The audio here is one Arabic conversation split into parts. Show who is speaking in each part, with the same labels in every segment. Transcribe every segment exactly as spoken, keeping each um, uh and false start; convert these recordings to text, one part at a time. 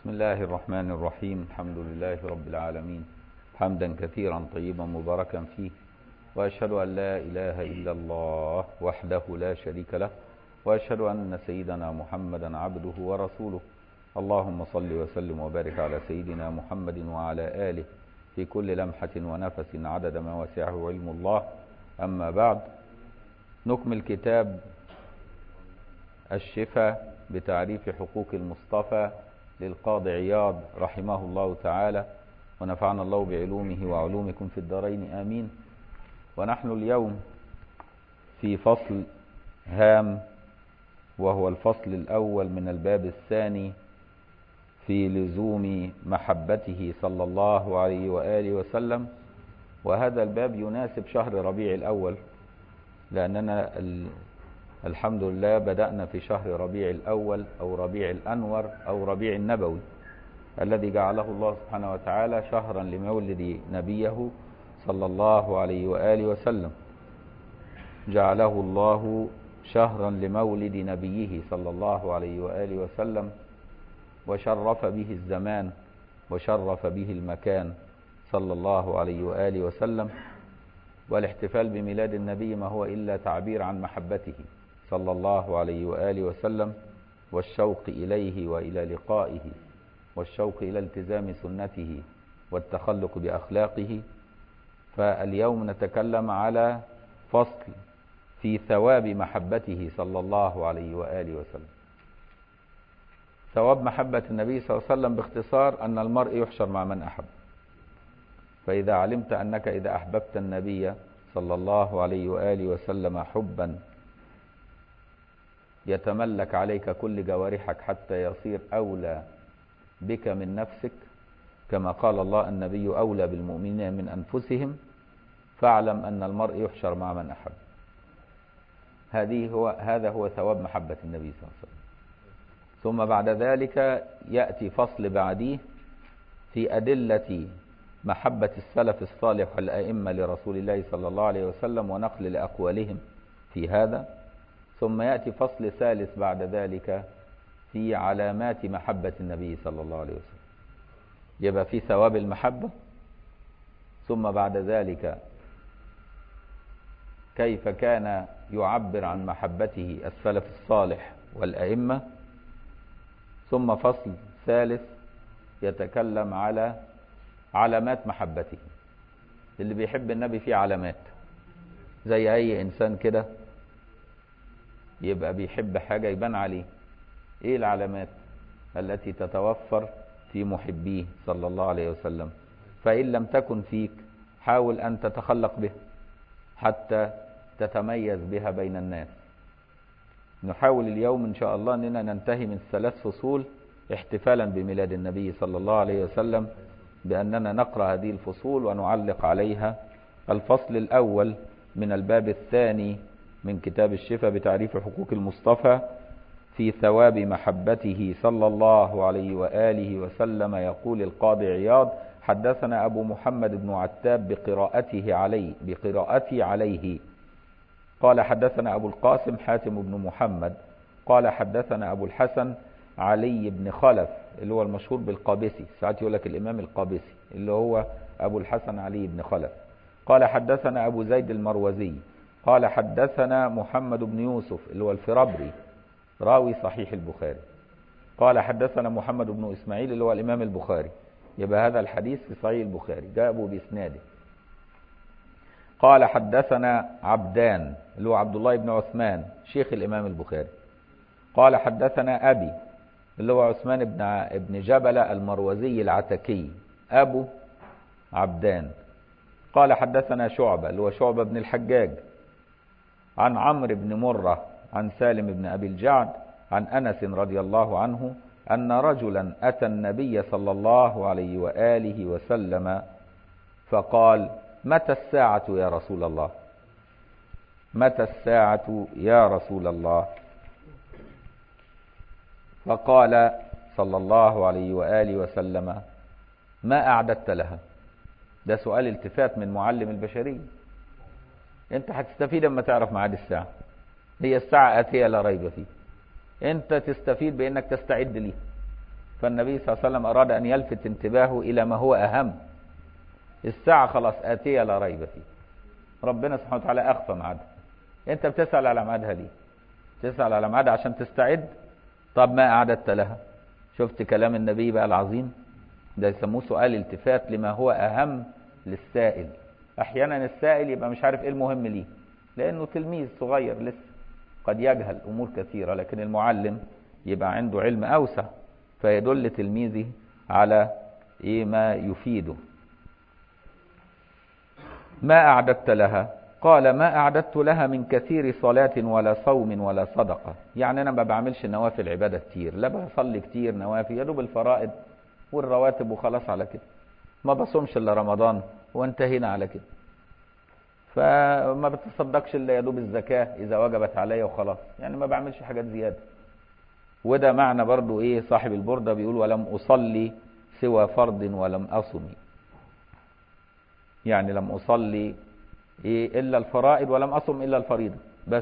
Speaker 1: بسم الله الرحمن الرحيم. الحمد لله رب العالمين، حمدا كثيرا طيبا مباركا فيه، وأشهد أن لا إله إلا الله وحده لا شريك له، وأشهد أن سيدنا محمدا عبده ورسوله. اللهم صل وسلم وبارك على سيدنا محمد وعلى آله في كل لمحة ونفس عدد ما وسعه علم الله. أما بعد، نكمل كتاب الشفاء بتعريف حقوق المصطفى للقاضي عياض رحمه الله تعالى، ونفعنا الله بعلومه وعلومكم في الدارين آمين. ونحن اليوم في فصل هام، وهو الفصل الأول من الباب الثاني في لزوم محبته صلى الله عليه وآله وسلم. وهذا الباب يناسب شهر ربيع الأول، لأننا الحمد لله بدأنا في شهر ربيع الأول أو ربيع الأنور أو ربيع النبوي، الذي جعله الله سبحانه وتعالى شهرا لمولد نبيه صلى الله عليه وآله وسلم. جعله الله شهرا لمولد نبيه صلى الله عليه وآله وسلم، وشرف به الزمان وشرف به المكان صلى الله عليه وآله وسلم. والاحتفال بميلاد النبي ما هو إلا تعبير عن محبته صلى الله عليه وآله وسلم، والشوق إليه وإلى لقائه، والشوق إلى التزام سنته والتخلق بأخلاقه. فاليوم نتكلم على فصل في ثواب محبته صلى الله عليه وآله وسلم. ثواب محبة النبي صلى الله عليه وسلم باختصار أن المرء يحشر مع من أحب. فإذا علمت أنك إذا أحببت النبي صلى الله عليه وآله وسلم حبا يتملك عليك كل جوارحك حتى يصير أولى بك من نفسك، كما قال الله النبي أولى بالمؤمنين من أنفسهم، فاعلم أن المرء يحشر مع من أحب. هذه هو هذا هو ثواب محبة النبي صلى الله عليه وسلم. ثم بعد ذلك يأتي فصل بعديه في أدلة محبة السلف الصالح والأئمة لرسول الله صلى الله عليه وسلم ونقل لأقوالهم في هذا. ثم يأتي فصل ثالث بعد ذلك في علامات محبة النبي صلى الله عليه وسلم. يبقى في ثواب المحبة، ثم بعد ذلك كيف كان يعبر عن محبته السلف الصالح والأئمة، ثم فصل ثالث يتكلم على علامات محبته. اللي بيحب النبي فيه علامات، زي أي إنسان كده يبقى بيحب حاجة يبان عليه. ايه العلامات التي تتوفر في محبيه صلى الله عليه وسلم؟ فإن لم تكن فيك حاول أن تتخلق بها حتى تتميز بها بين الناس. نحاول اليوم إن شاء الله أننا ننتهي من ثلاث فصول احتفالا بميلاد النبي صلى الله عليه وسلم، بأننا نقرأ هذه الفصول ونعلق عليها. الفصل الأول من الباب الثاني من كتاب الشفاء بتعريف حقوق المصطفى في ثواب محبته صلى الله عليه وآله وسلم. يقول القاضي عياض: حدثنا أبو محمد بن عتاب بقراءته عليه بقراءتي عليه قال حدثنا أبو القاسم حاتم بن محمد قال حدثنا أبو الحسن علي بن خلف اللي هو المشهور بالقابسي، ساعات يقول لك الإمام القابسي اللي هو أبو الحسن علي بن خلف. قال حدثنا أبو زيد المروزي قال حدثنا محمد بن يوسف اللي هو الفرابري راوي صحيح البخاري قال حدثنا محمد بن إسماعيل اللي هو الإمام البخاري. يبقى هذا الحديث في صحيح البخاري جابه بإسناده. قال حدثنا عبدان اللي هو عبد الله بن عثمان شيخ الإمام البخاري. قال حدثنا أبي اللي هو عثمان بن ابن جبل المروزي العتكي أبو عبدان. قال حدثنا شعبة اللي هو شعبة بن الحجاج عن عمرو بن مرة عن سالم بن أبي الجعد عن أنس رضي الله عنه أن رجلا أتى النبي صلى الله عليه وآله وسلم فقال: متى الساعة يا رسول الله؟ متى الساعة يا رسول الله؟ فقال صلى الله عليه وآله وسلم: ما أعددت لها؟ ده سؤال التفات من معلم البشرية. انت هتستفيد لما تعرف ميعاد الساعة. هي الساعة آتية لا ريب فيه. انت تستفيد بانك تستعد ليه. فالنبي صلى الله عليه وسلم أراد أن يلفت انتباهه إلى ما هو أهم. الساعة خلاص آتية لا ريب فيه، ربنا سبحانه وتعالى أخفى ميعادها. أنت بتسأل على ميعادها ليه؟ تسأل على ميعادها عشان تستعد. طب ما أعددت لها؟ شفت كلام النبي بقى العظيم ده، يسموه سؤال التفات لما هو أهم للسائل. أحيانا السائل يبقى مش عارف إيه المهم ليه، لأنه تلميذ صغير لسه قد يجهل أمور كثيرة، لكن المعلم يبقى عنده علم أوسع فيدل تلميذه على إيه ما يفيده. ما أعددت لها؟ قال ما أعددت لها من كثير صلاة ولا صوم ولا صدقة. يعني أنا ما بعملش نوافل عبادة كتير، لا بصلي كتير نوافل، يدوب الفرائض والرواتب وخلاص على كده. ما بصومش إلا رمضان وانتهينا على كده. فما بتصدقش إلا يدوب الزكاة إذا وجبت عليا وخلاص، يعني ما بعملش حاجات زيادة. وده معنى برضو إيه صاحب البردة بيقول ولم أصلي سوى فرض ولم أصم، يعني لم أصلي إيه إلا الفرائض ولم أصم إلا الفريضة بس.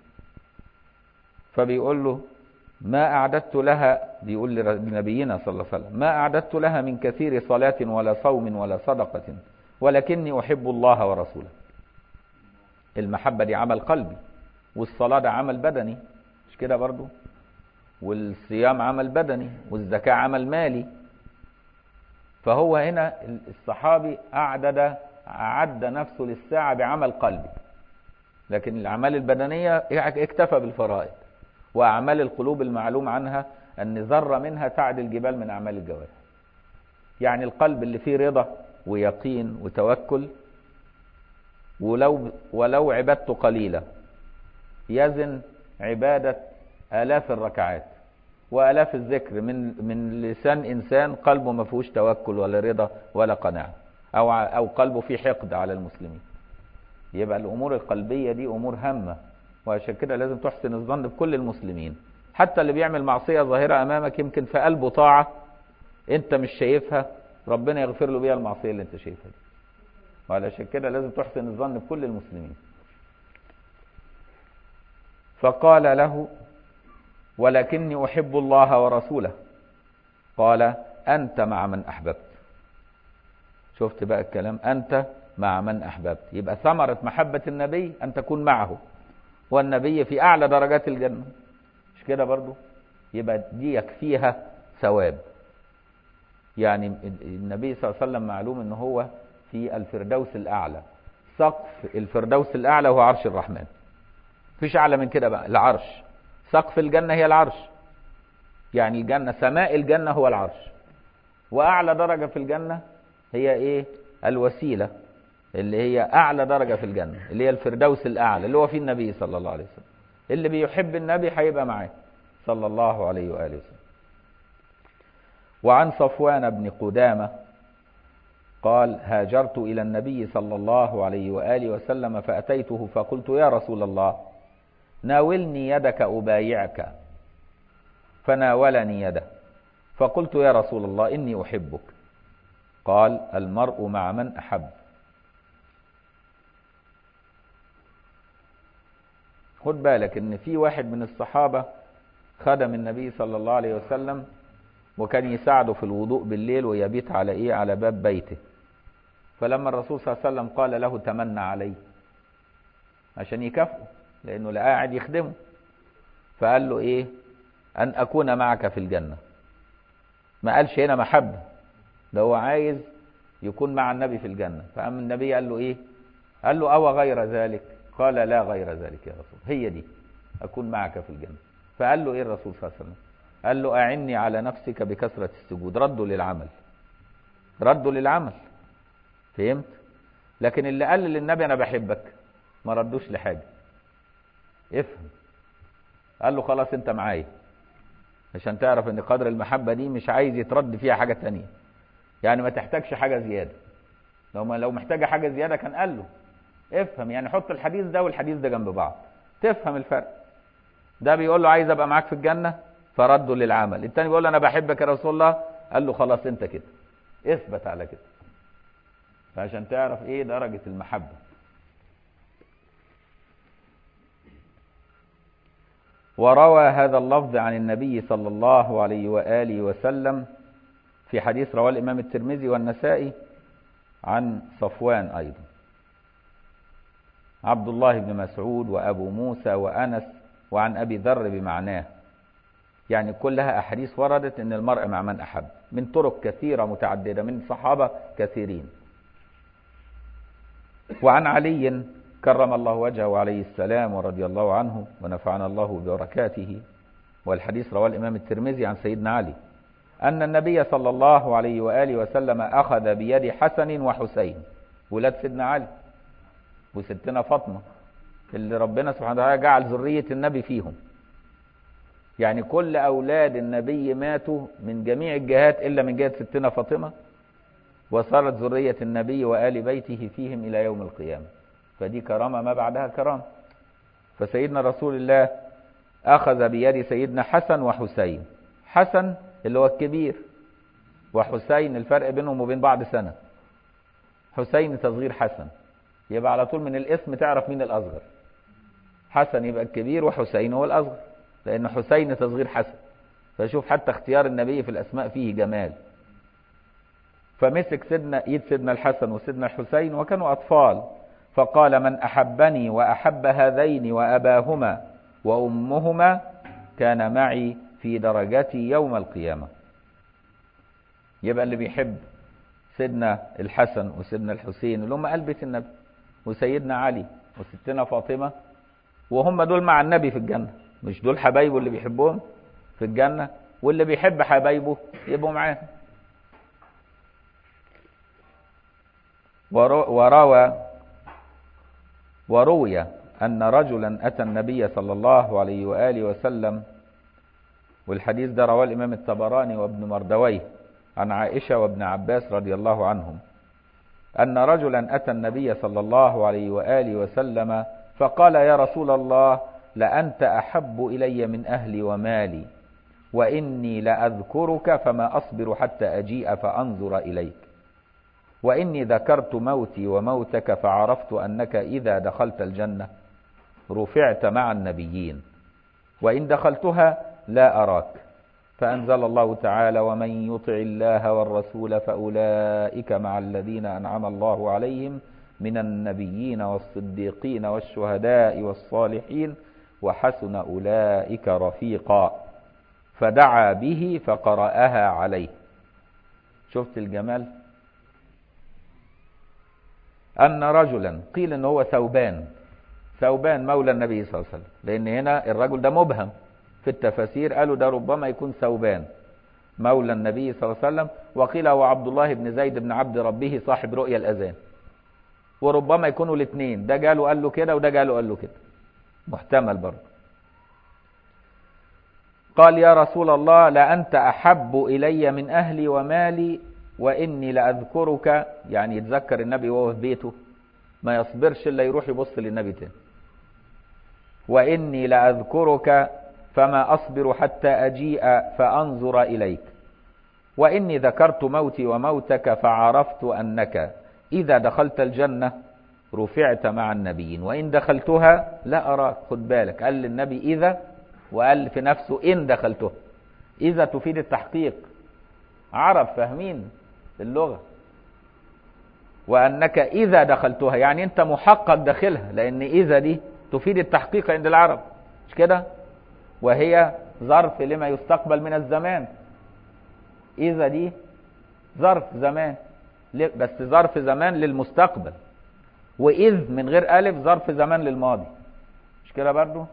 Speaker 1: فبيقول له ما أعددت لها، بيقول لنبينا صلى الله عليه وسلم ما أعددت لها من كثير صلاة ولا صوم ولا صدقة ولكني أحب الله ورسوله. المحبة دي عمل قلبي، والصلاة ده عمل بدني مش كده برضو، والصيام عمل بدني، والزكاة عمل مالي. فهو هنا الصحابي أعدد أعد نفسه للساعة بعمل قلبي، لكن الأعمال البدنية اكتفى بالفرائض. وأعمال القلوب المعلوم عنها أن ذرة منها تعدل الجبال من أعمال الجوارح. يعني القلب اللي فيه رضا ويقين وتوكل ولو ولو عبادته قليلة يزن عبادة آلاف الركعات وآلاف الذكر من من لسان إنسان قلبه ما فيهوش توكل ولا رضا ولا قناعة، أو أو قلبه فيه حقد على المسلمين. يبقى الأمور القلبية دي أمور هامة، وعشان كده لازم تحسن الظن بكل المسلمين. حتى اللي بيعمل معصية ظاهرة أمامك يمكن في قلبه طاعة أنت مش شايفها، ربنا يغفر له بيها المعصية اللي أنت شايفها دي. وعلشان كده لازم تحسن الظن بكل المسلمين. فقال له ولكني أحب الله ورسوله. قال أنت مع من أحببت. شفت بقى الكلام، أنت مع من أحببت. يبقى ثمرة محبة النبي أن تكون معه، والنبي في أعلى درجات الجنة مش كده برضو. يبقى دي يكفيها ثواب. يعني النبي صلى الله عليه وسلم معلوم أنه هو في الفردوس الأعلى، سقف الفردوس الأعلى هو عرش الرحمن، فيش أعلى من كده بقى. العرش سقف الجنة هي العرش، يعني الجنة سماء الجنة هو العرش، وأعلى درجة في الجنة هي إيه؟ الوسيلة اللي هي أعلى درجة في الجنة اللي هي الفردوس الأعلى اللي هو فيه النبي صلى الله عليه وسلم. اللي بيحب النبي هيبقى معاه صلى الله عليه وآله وسلم. وعن صفوان بن قدامة قال هاجرت إلى النبي صلى الله عليه وآله وسلم فأتيته فقلت يا رسول الله ناولني يدك أبايعك، فناولني يده فقلت يا رسول الله إني أحبك. قال المرء مع من أحب. خد بالك ان في واحد من الصحابة خدم النبي صلى الله عليه وسلم وكان يساعده في الوضوء بالليل ويبيت على ايه على باب بيته. فلما الرسول صلى الله عليه وسلم قال له تمنى عليه عشان يكافئه لانه لا قاعد يخدمه، فقال له ايه ان اكون معك في الجنة. ما قالش هنا محبة، ده هو عايز يكون مع النبي في الجنة. فقام النبي قال له ايه قال له او غير ذلك؟ قال لا غير ذلك يا رسول، هي دي أكون معك في الجنة. فقال له إيه الرسول صلى الله عليه وسلم؟ قال له أعني على نفسك بكثرة السجود. ردوا للعمل، ردوا للعمل، فهمت؟ لكن اللي قال للنبي أنا بحبك ما ردوش لحاجة. افهم، قال له خلاص أنت معايا، عشان تعرف أن قدر المحبة دي مش عايز يترد فيها حاجة تانية، يعني ما تحتاجش حاجة زيادة. لو ما لو محتاجة حاجة زيادة كان قال له. افهم، يعني حط الحديث ده والحديث ده جنب بعض تفهم الفرق. ده بيقول له عايز ابقى معاك في الجنة فرده للعمل، التاني بيقول له انا بحبك يا رسول الله، قال له خلاص انت كده اثبت على كده. فعشان تعرف ايه درجة المحبة. وروى هذا اللفظ عن النبي صلى الله عليه وآله وسلم في حديث رواه الإمام الترمذي والنسائي عن صفوان أيضا، عبد الله بن مسعود وأبو موسى وأنس وعن أبي ذر بمعناه. يعني كلها أحاديث وردت أن المرء مع من أحب من طرق كثيرة متعددة من صحابة كثيرين. وعن علي كرم الله وجهه عليه السلام ورضي الله عنه ونفعنا الله ببركاته، والحديث رواه الإمام الترمذي عن سيدنا علي أن النبي صلى الله عليه وآله وسلم أخذ بيد حسن وحسين ولاد سيدنا علي وستنا فاطمة اللي ربنا سبحانه وتعالى جعل ذرية النبي فيهم. يعني كل أولاد النبي ماتوا من جميع الجهات إلا من جهة ستنا فاطمة، وصارت ذرية النبي وآل بيته فيهم إلى يوم القيامة. فدي كرامة ما بعدها كرامة. فسيدنا رسول الله أخذ بيد سيدنا حسن وحسين، حسن اللي هو الكبير، وحسين الفرق بينهم وبين بعض سنة. حسين تصغير حسن، يبقى على طول من الاسم تعرف مين الأصغر. حسن يبقى الكبير وحسين هو الأصغر، لأن حسين تصغير حسن. فشوف حتى اختيار النبي في الأسماء فيه جمال. فمسك سيدنا ايد سيدنا الحسن وسيدنا الحسين وكانوا أطفال، فقال: من أحبني وأحب هذين وأباهما وأمهما كان معي في درجتي يوم القيامة. يبقى اللي بيحب سيدنا الحسن وسيدنا الحسين اللي هم قلب بيت النبي، وسيدنا علي وستنا فاطمة، وهم دول مع النبي في الجنة، مش دول حبايبه اللي بيحبهم في الجنة، واللي بيحب حبايبه يبقوا معاه. وروى وروي أن رجلا أتى النبي صلى الله عليه وآله وسلم، والحديث ده رواه الإمام الطبراني وابن مردويه عن عائشة وابن عباس رضي الله عنهم، أن رجلا أتى النبي صلى الله عليه وآله وسلم فقال: يا رسول الله، لأنت أحب إلي من أهلي ومالي، وإني لأذكرك فما أصبر حتى أجيء فأنظر إليك، وإني ذكرت موتي وموتك فعرفت أنك إذا دخلت الجنة رفعت مع النبيين، وإن دخلتها لا أراك. فأنزل الله تعالى: ومن يطع الله والرسول فأولئك مع الذين أنعم الله عليهم من النبيين والصديقين والشهداء والصالحين وحسن أولئك رفيقا. فدعا به فقرأها عليه. شفت الجمال؟ أن رجلا، قيل إن هو ثوبان، ثوبان مولى النبي صلى الله عليه وسلم، لأن هنا الرجل ده مبهم في التفاسير، قالوا ده ربما يكون ثوبان مولى النبي صلى الله عليه وسلم، وقيل هو عبد الله بن زيد بن عبد ربه صاحب رؤيا الأذان، وربما يكونوا الاثنين، ده جاله قال له كده وده جاله قال له كده، محتمل برضه. قال: يا رسول الله، لأنت أحب إلي من أهلي ومالي، وإني لأذكرك. يعني يتذكر النبي وهو في بيته، ما يصبرش إلا يروح يبص للنبي تاني. وإني لأذكرك فما أصبر حتى أجيء فأنظر إليك، وإني ذكرت موتي وموتك فعرفت أنك إذا دخلت الجنة رفعت مع النبيين، وإن دخلتها لا أراك. خد بالك، قال للنبي إذا، وقال في نفسه إن دخلتها. إذا تفيد التحقيق، عرب فاهمين اللغة. وأنك إذا دخلتها يعني أنت محقق داخلها، لأن إذا دي تفيد التحقيق عند العرب، مش كده؟ وهي ظرف لما يستقبل من الزمان. إذا دي ظرف زمان، بس ظرف زمان للمستقبل، وإذ من غير ألف ظرف زمان للماضي، مش كده برضو؟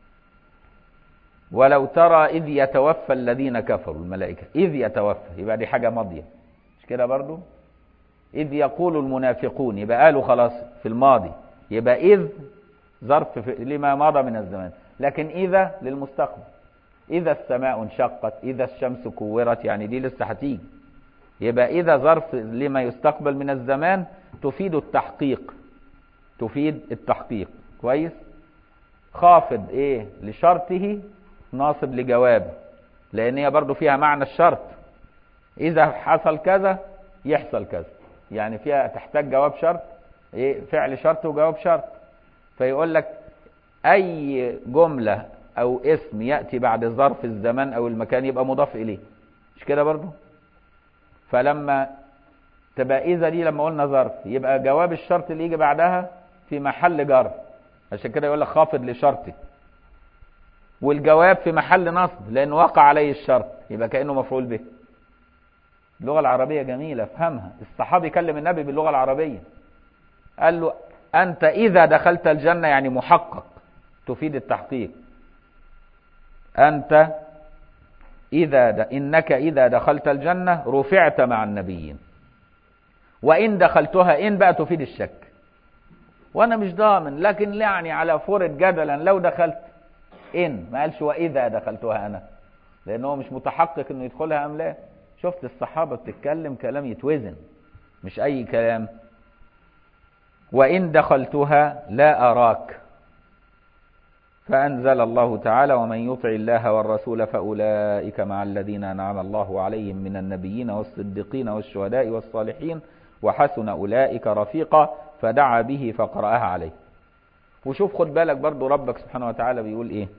Speaker 1: ولو ترى إذ يتوفى الذين كفروا الملائكة، إذ يتوفى يبقى دي حاجة ماضية، مش كده برضو؟ إذ يقول المنافقون يبقى قالوا خلاص في الماضي، يبقى إذ ظرف لما مضى من الزمان، لكن إذا للمستقبل. إذا السماء انشقت، إذا الشمس كورت، يعني دي لسه هتيجي. يبقى إذا ظرف لما يستقبل من الزمان تفيد التحقيق، تفيد التحقيق. كويس؟ خافض إيه لشرطه، ناصب لجوابه، لأن هي برضو فيها معنى الشرط. إذا حصل كذا يحصل كذا، يعني فيها تحتاج جواب شرط، إيه، فعل شرط وجواب شرط. فيقول لك أي جملة او اسم يأتي بعد ظرف الزمان او المكان يبقى مضاف اليه، مش كده برضو؟ فلما تبقى اذا دي لما قلنا ظرف يبقى جواب الشرط اللي يجي بعدها في محل جر، عشان كده يقول لك خافض لشرطه، والجواب في محل نصب لان وقع عليه الشرط، يبقى كأنه مفعول به. اللغة العربية جميلة، افهمها. الصحابي كلم النبي باللغة العربية، قال له انت اذا دخلت الجنة، يعني محقق، تفيد التحقيق. انت اذا د... انك اذا دخلت الجنة رفعت مع النبيين، وان دخلتها، ان بقى تفيد الشك، وانا مش ضامن، لكن يعني على فرض جدلا لو دخلت، ان ما قالش واذا دخلتها انا، لانه مش متحقق انه يدخلها ام لا. شفت الصحابة بتتكلم كلام يتوزن، مش اي كلام. وان دخلتها لا اراك، فانزل الله تعالى ومن يطع الله والرسول فاولئك مع الذين انعم الله عليهم من النبيين والصديقين والشهداء والصالحين وحسن اولئك رفيقا، فدعا به فقرأها عليه. وشوف خد بالك برضو ربك سبحانه وتعالى بيقول ايه؟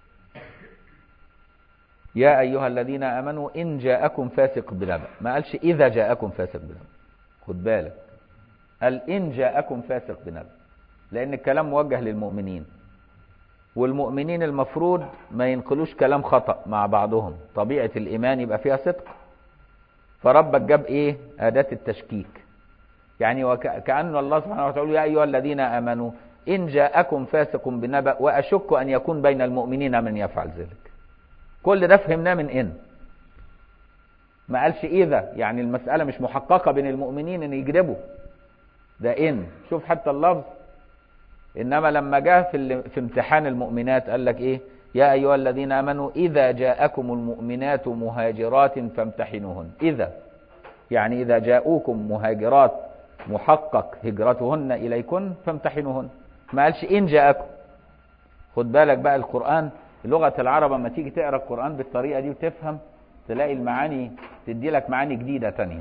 Speaker 1: يا ايها الذين امنوا ان جاءكم فاسق بنبأ، ما قالش اذا جاءكم فاسق بنبأ، خد بالك، قال ان جاءكم فاسق بنبأ، لان الكلام موجه للمؤمنين، والمؤمنين المفروض ما ينقلوش كلام خطأ مع بعضهم، طبيعة الايمان يبقى فيها صدق. فربك جاب ايه؟ اداة التشكيك، يعني وكأن الله سبحانه وتعالى يا ايها الذين امنوا ان جاءكم فاسق بنبأ واشك ان يكون بين المؤمنين من يفعل ذلك. كل ده فهمناه من ان، ما قالش اذا، يعني المسألة مش محققة بين المؤمنين ان يكذبوا، ده ان. شوف حتى اللفظ. انما لما جاء في, في امتحان المؤمنات قال لك ايه؟ يا ايها الذين امنوا اذا جاءكم المؤمنات مهاجرات فامتحنوهن. اذا يعني اذا جاءوكم مهاجرات محقق هجرتهن اليكن فامتحنوهن، ما قالش ان جاءكم. خد بالك بقى القرآن، لغة العرب لما تيجي تقرأ القرآن بالطريقة دي وتفهم، تلاقي المعاني تدي لك معاني جديدة تانية.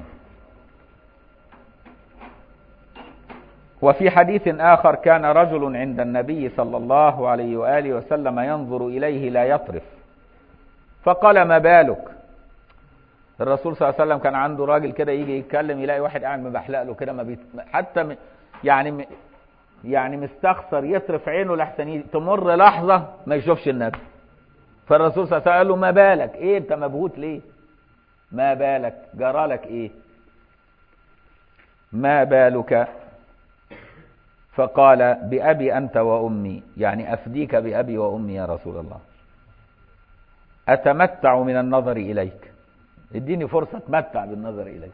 Speaker 1: وفي حديث آخر كان رجل عند النبي صلى الله عليه وآله وسلم ينظر إليه لا يطرف، فقال ما بالك؟ الرسول صلى الله عليه وسلم كان عنده راجل كده يجي يتكلم يلاقي واحد قاعد مبحلق له كده، ما بيت... حتى م... يعني م... يعني مستخسر يطرف عينه لحسن تمر لحظة ما يشوفش النبي. فالرسول صلى الله عليه وسلم قال له ما بالك؟ ايه انت مبهوت ليه؟ ما بالك؟ جرالك ايه؟ ما بالك؟ فقال بأبي أنت وأمي، يعني أفديك بأبي وأمي يا رسول الله، أتمتع من النظر إليك، اديني فرصة أتمتع بالنظر إليك،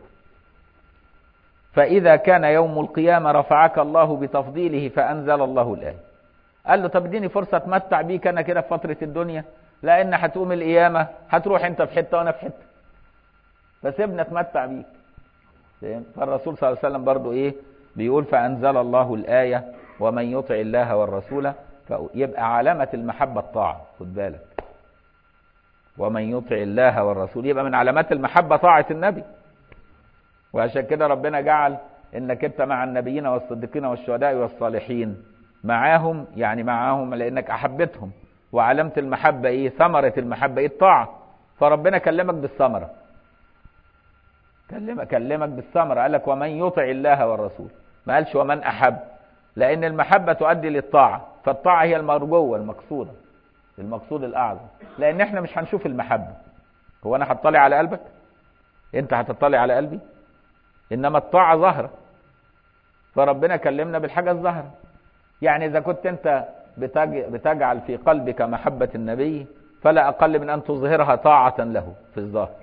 Speaker 1: فإذا كان يوم القيامة رفعك الله بتفضيله فأنزل الله الآية. قال له طب اديني فرصة أتمتع بيك أنا كده في فترة الدنيا، لأن هتقوم القيامة هتروح أنت في حتة وأنا في حتة، فسيبنا أتمتع بيك. فالرسول صلى الله عليه وسلم برضو إيه بيقول فأنزل الله الآية ومن يطع الله والرسول، يبقى علامة المحبة الطاعة. خد بالك، ومن يطع الله والرسول يبقى من علامات المحبة طاعة النبي. وعشان كده ربنا جعل انك انت مع النبيين والصديقين والشهداء والصالحين، معاهم يعني معاهم لانك احبتهم. وعلامة المحبة ايه؟ ثمرة المحبة ايه؟ الطاعة. فربنا كلمك بالثمرة، كلمك كلمك بالثمرة، قال لك ومن يطع الله والرسول، ما قالش ومن احب، لان المحبة تؤدي للطاعة، فالطاعة هي المرجوة المقصودة، المقصود الاعظم. لان احنا مش هنشوف المحبة، هو انا هتطلع على قلبك؟ انت هتطلع على قلبي؟ انما الطاعة ظاهرة، فربنا كلمنا بالحاجة الظاهرة. يعني اذا كنت انت بتجعل في قلبك محبة النبي، فلا اقل من ان تظهرها طاعة له في الظاهر.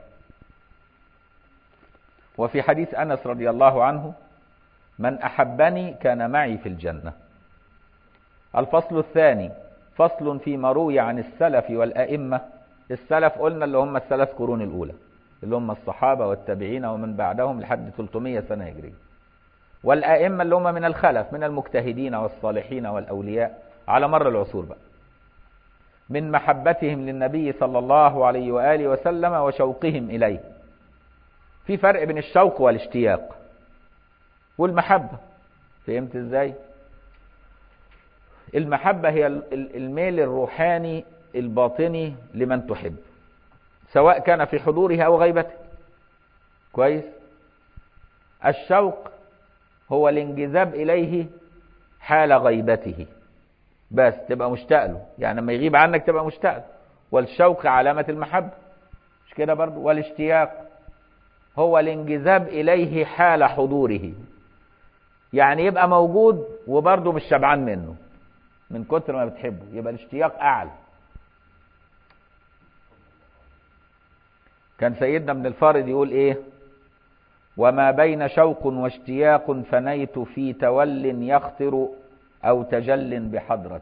Speaker 1: وفي حديث انس رضي الله عنه من احبني كان معي في الجنة. الفصل الثاني فصل فيما روي عن السلف والائمة. السلف قلنا اللي هم الثلاث قرون الاولى، اللي هم الصحابة والتابعين ومن بعدهم لحد ثلاثمائة سنة هجرية. والائمة اللي هم من الخلف من المجتهدين والصالحين والاولياء على مر العصور بقى، من محبتهم للنبي صلى الله عليه وآله وسلم وشوقهم إليه. في فرق بين الشوق والاشتياق والمحبة، فهمت ازاي؟ المحبة هي الميل الروحاني الباطني لمن تحب، سواء كان في حضوره أو غيبته. كويس. الشوق هو الانجذاب إليه حال غيبته، بس تبقى مشتاق له، يعني لما يغيب عنك تبقى مشتاق له. والشوق علامة المحبة، مش كده برضو؟ والاشتياق هو الانجذاب إليه حال حضوره، يعني يبقى موجود وبرضه مش شبعان منه من كتر ما بتحبه، يبقى الاشتياق أعلى. كان سيدنا ابن الفارض يقول ايه؟ وما بين شوق واشتياق فنيت في تول يخطر أو تجل بحضرة.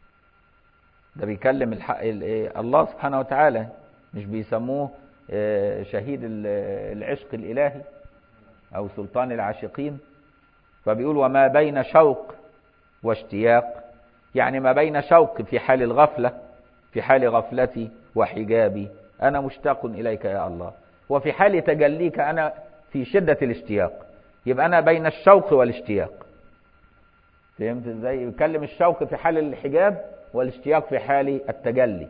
Speaker 1: ده بيكلم الحق الله سبحانه وتعالى، مش بيسموه شهيد العشق الإلهي أو سلطان العاشقين. فبيقول وما بين شوق واشتياق، يعني ما بين شوق في حال الغفلة، في حال غفلتي وحجابي أنا مشتاق إليك يا الله، وفي حال تجليك أنا في شدة الاشتياق، يبقى أنا بين الشوق والاشتياق. فهمت ازاي؟ يكلم الشوق في حال الحجاب والاشتياق في حال التجلي.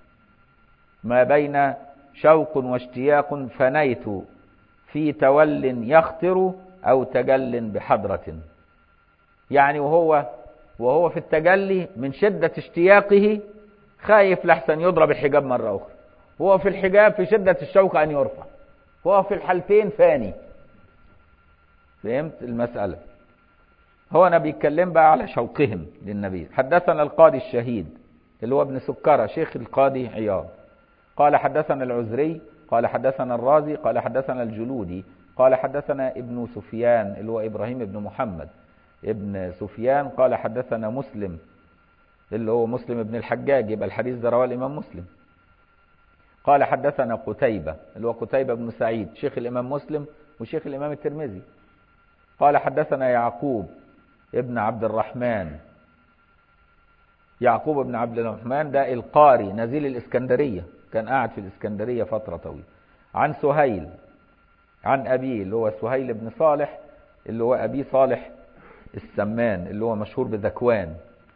Speaker 1: ما بين شوق واشتياق فنيت في تول يخطر أو تجل بحضرة، يعني وهو وهو في التجلي من شدة اشتياقه خايف لحسن يضرب الحجاب مرة أخرى، وهو في الحجاب في شدة الشوق أن يرفع، وهو في الحالتين فاني. فهمت المسألة؟ هو أنا بيتكلم بقى على شوقهم للنبي. حدثنا القاضي الشهيد اللي هو ابن سكرة شيخ القاضي عياض قال حدثنا العزري قال حدثنا الرازي قال حدثنا الجلودي قال حدثنا ابن سفيان اللي هو إبراهيم ابن محمد ابن سفيان قال حدثنا مسلم اللي هو مسلم ابن الحجاج، يبقى الحديث ده رواه الإمام مسلم. قال حدثنا قتيبة اللي هو قتيبة بن سعيد شيخ الإمام مسلم وشيخ الإمام الترمذي. قال حدثنا يعقوب ابن عبد الرحمن. يعقوب ابن عبد الرحمن ده القاري نزيل الإسكندرية، كان قاعد في الإسكندرية فترة طويلة. عن سهيل عن أبيه اللي هو سهيل بن صالح اللي هو أبي صالح السمان اللي هو مشهور بذكوان.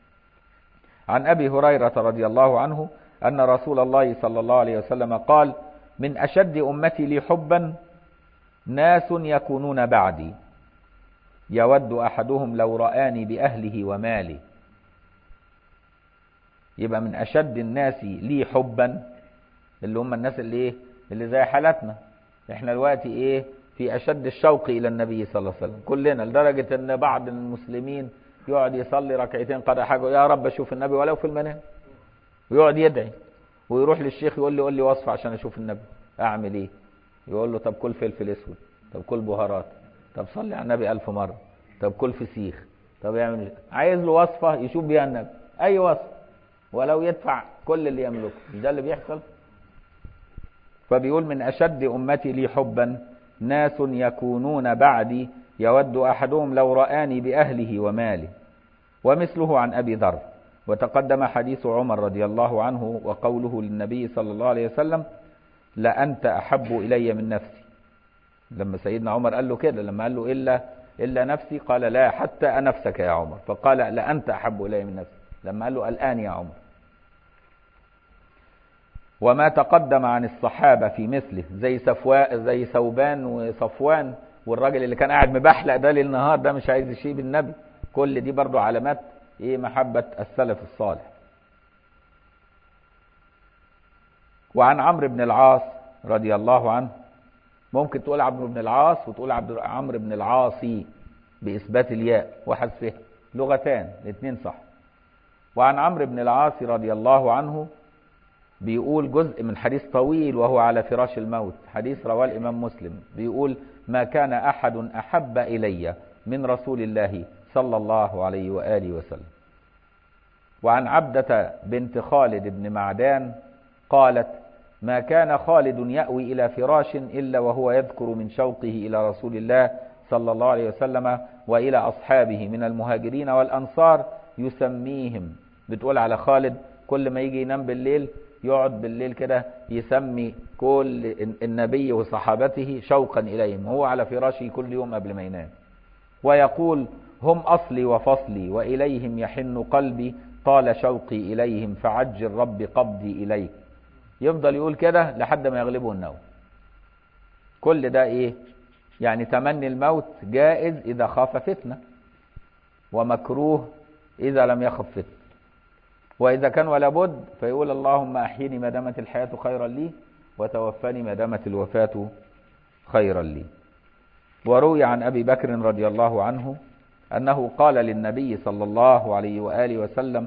Speaker 1: عن أبي هريرة رضي الله عنه أن رسول الله صلى الله عليه وسلم قال من أشد أمتي لي حبا ناس يكونون بعدي يود أحدهم لو رآني بأهله ومالي. يبقى من أشد الناس لي حبا اللي هم الناس اللي إيه؟ اللي زي حالتنا إحنا دلوقتي إيه؟ في أشد الشوق إلى النبي صلى الله عليه وسلم كلنا، لدرجة أن بعض المسلمين يقعد يصلي ركعتين قضاء حاجة يا رب أشوف النبي ولو في المنام، ويقعد يدعي ويروح للشيخ يقول لي قول لي وصفة عشان أشوف النبي أعمل إيه؟ يقول له طب كل فلفل أسود، طب كل بهارات، طب صلي على النبي ألف مرة، طب كل فسيخ، طب يعمل إيه؟ عايز له وصفة يشوف بيها النبي، أي وصفة ولو يدفع كل اللي يملكه. مش ده اللي بيحصل؟ فبيقول من أشد أمتي لي حبا ناس يكونون بعدي يود أحدهم لو رآني بأهله وماله. ومثله عن أبي ذر. وتقدم حديث عمر رضي الله عنه وقوله للنبي صلى الله عليه وسلم لأنت أحب إلي من نفسي. لما سيدنا عمر قال له كده، لما قال له إلا, إلا نفسي قال لا حتى نفسك يا عمر، فقال لأنت أحب إلي من نفسي لما قال له الآن يا عمر. وما تقدم عن الصحابة في مثله زي سفواء زي ثوبان وصفوان والراجل اللي كان قاعد مبحلق ده للنهار ده مش عايز يشيب النبي، كل دي برضو علامات ايه محبة السلف الصالح. وعن عمرو بن العاص رضي الله عنه، ممكن تقول عمرو بن العاص وتقول عبد عمرو بن العاصي بإثبات الياء وحذفها، لغتان الاثنين صح. وعن عمرو بن العاص رضي الله عنه بيقول جزء من حديث طويل وهو على فراش الموت، حديث رواه الإمام مسلم، بيقول ما كان أحد أحب إلي من رسول الله صلى الله عليه وآله وسلم. وعن عبدة بنت خالد بن معدان قالت ما كان خالد يأوي إلى فراش إلا وهو يذكر من شوقه إلى رسول الله صلى الله عليه وسلم وإلى أصحابه من المهاجرين والأنصار يسميهم. بتقول على خالد كل ما يجي ينام بالليل يقعد بالليل كده يسمي كل النبي وصحابته شوقا إليهم، هو على فراشه كل يوم قبل ما ينام، ويقول هم أصلي وفصلي وإليهم يحن قلبي طال شوقي إليهم فعجل رب قبضي إليك. يفضل يقول كده لحد ما يغلبه النوم. كل ده إيه؟ يعني تمني الموت جائز إذا خاف فتنة، ومكروه إذا لم يخف فتنة. وإذا كان ولا بد فيقول اللهم أحيني ما دامت الحياة خيرا لي، وتوفني ما دامت الوفاة خيرا لي. وروي عن أبي بكر رضي الله عنه أنه قال للنبي صلى الله عليه وآله وسلم،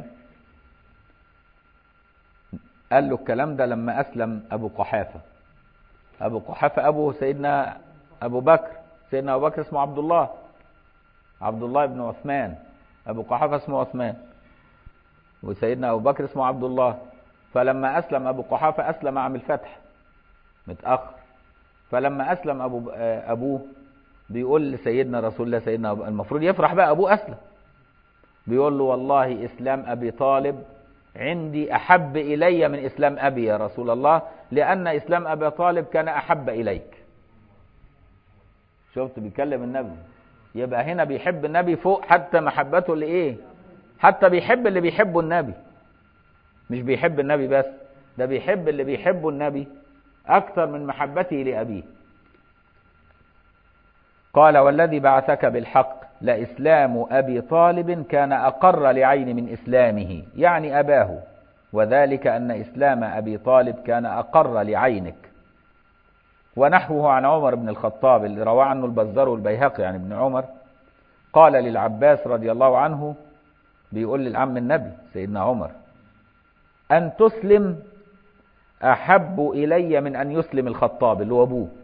Speaker 1: قال له الكلام ده لما أسلم أبو قحافة. أبو قحافة أبو سيدنا أبو بكر، سيدنا أبو بكر اسمه عبد الله، عبد الله بن عثمان. أبو قحافة اسمه عثمان، وسيدنا أبو بكر اسمه عبد الله. فلما أسلم أبو قحافة أسلم عام الفتح متأخر. فلما أسلم أبو أبوه بيقول لسيدنا رسول الله، سيدنا أبو المفروض يفرح بقى، أبوه أسلم، بيقول له والله إسلام أبي طالب عندي أحب إلي من إسلام أبي يا رسول الله، لأن إسلام أبي طالب كان أحب إليك. شفت بيكلم النبي، يبقى هنا بيحب النبي فوق حتى محبته لإيه، حتى بيحب اللي بيحبه النبي، مش بيحب النبي بس، ده بيحب اللي بيحبه النبي أكثر من محبته لأبيه. قال والذي بعثك بالحق لإسلام أبي طالب كان أقر لعين من إسلامه، يعني أباه، وذلك أن إسلام أبي طالب كان أقر لعينك. ونحوه عن عمر بن الخطاب اللي روى عنه البزار والبيهقي عن ابن عمر، قال للعباس رضي الله عنه، بيقول للعم النبي سيدنا عمر، أن تسلم أحب إلي من أن يسلم الخطاب اللي هو أبوه،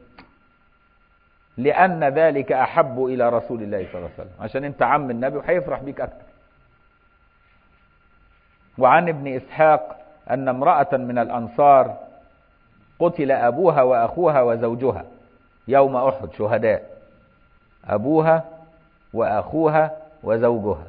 Speaker 1: لأن ذلك أحب إلى رسول الله صلى الله عليه وسلم، عشان أنت عم النبي وهيفرح بيك أكثر. وعن ابن إسحاق أن امرأة من الأنصار قتل أبوها وأخوها وزوجها يوم أحد شهداء، أبوها وأخوها وزوجها،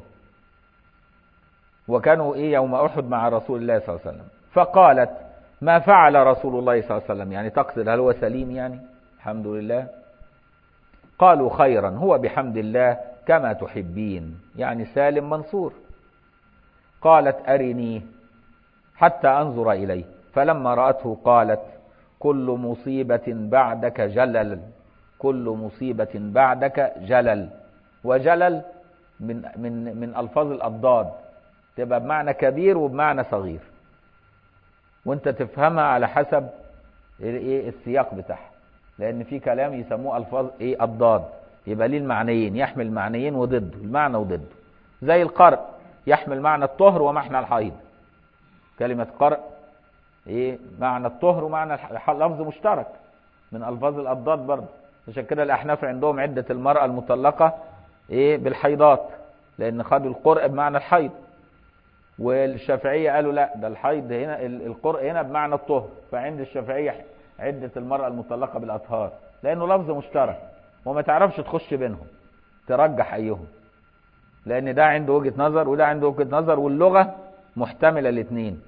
Speaker 1: وكانوا إيه يوم أحد مع رسول الله صلى الله عليه وسلم. فقالت ما فعل رسول الله صلى الله عليه وسلم، يعني تقصد هل هو سليم، يعني الحمد لله. قالوا خيرا، هو بحمد الله كما تحبين، يعني سالم منصور. قالت أرني حتى أنظر إليه، فلما رأته قالت كل مصيبة بعدك جلل، كل مصيبة بعدك جلل. وجلل من من من ألفاظ الأضداد، تبقى بمعنى كبير وبمعنى صغير، وانت تفهمها على حسب ايه السياق بتاعها، لان في كلام يسموه الفاظ ايه اضداد، يبقى ليه المعنيين، يحمل معنيين وضده، المعنى وضده. زي القرء يحمل معنى الطهر ومعنى الحيض، كلمة قرء ايه معنى الطهر ومعنى لفظ مشترك من الفاظ الاضداد برضه. عشان كده الاحناف عندهم عدة المرأة المطلقة ايه بالحيضات، لان خدوا القرء بمعنى الحيض، والشافعية قالوا لا، ده الحيض هنا القرء هنا بمعنى الطهر، فعند الشافعية عدة المرأة المطلقة بالأطهار، لأنه لفظ مشترك وما تعرفش تخش بينهم ترجح أيهم، لأن ده عنده وجهة نظر وده عنده وجهة نظر، واللغة محتملة الاثنين.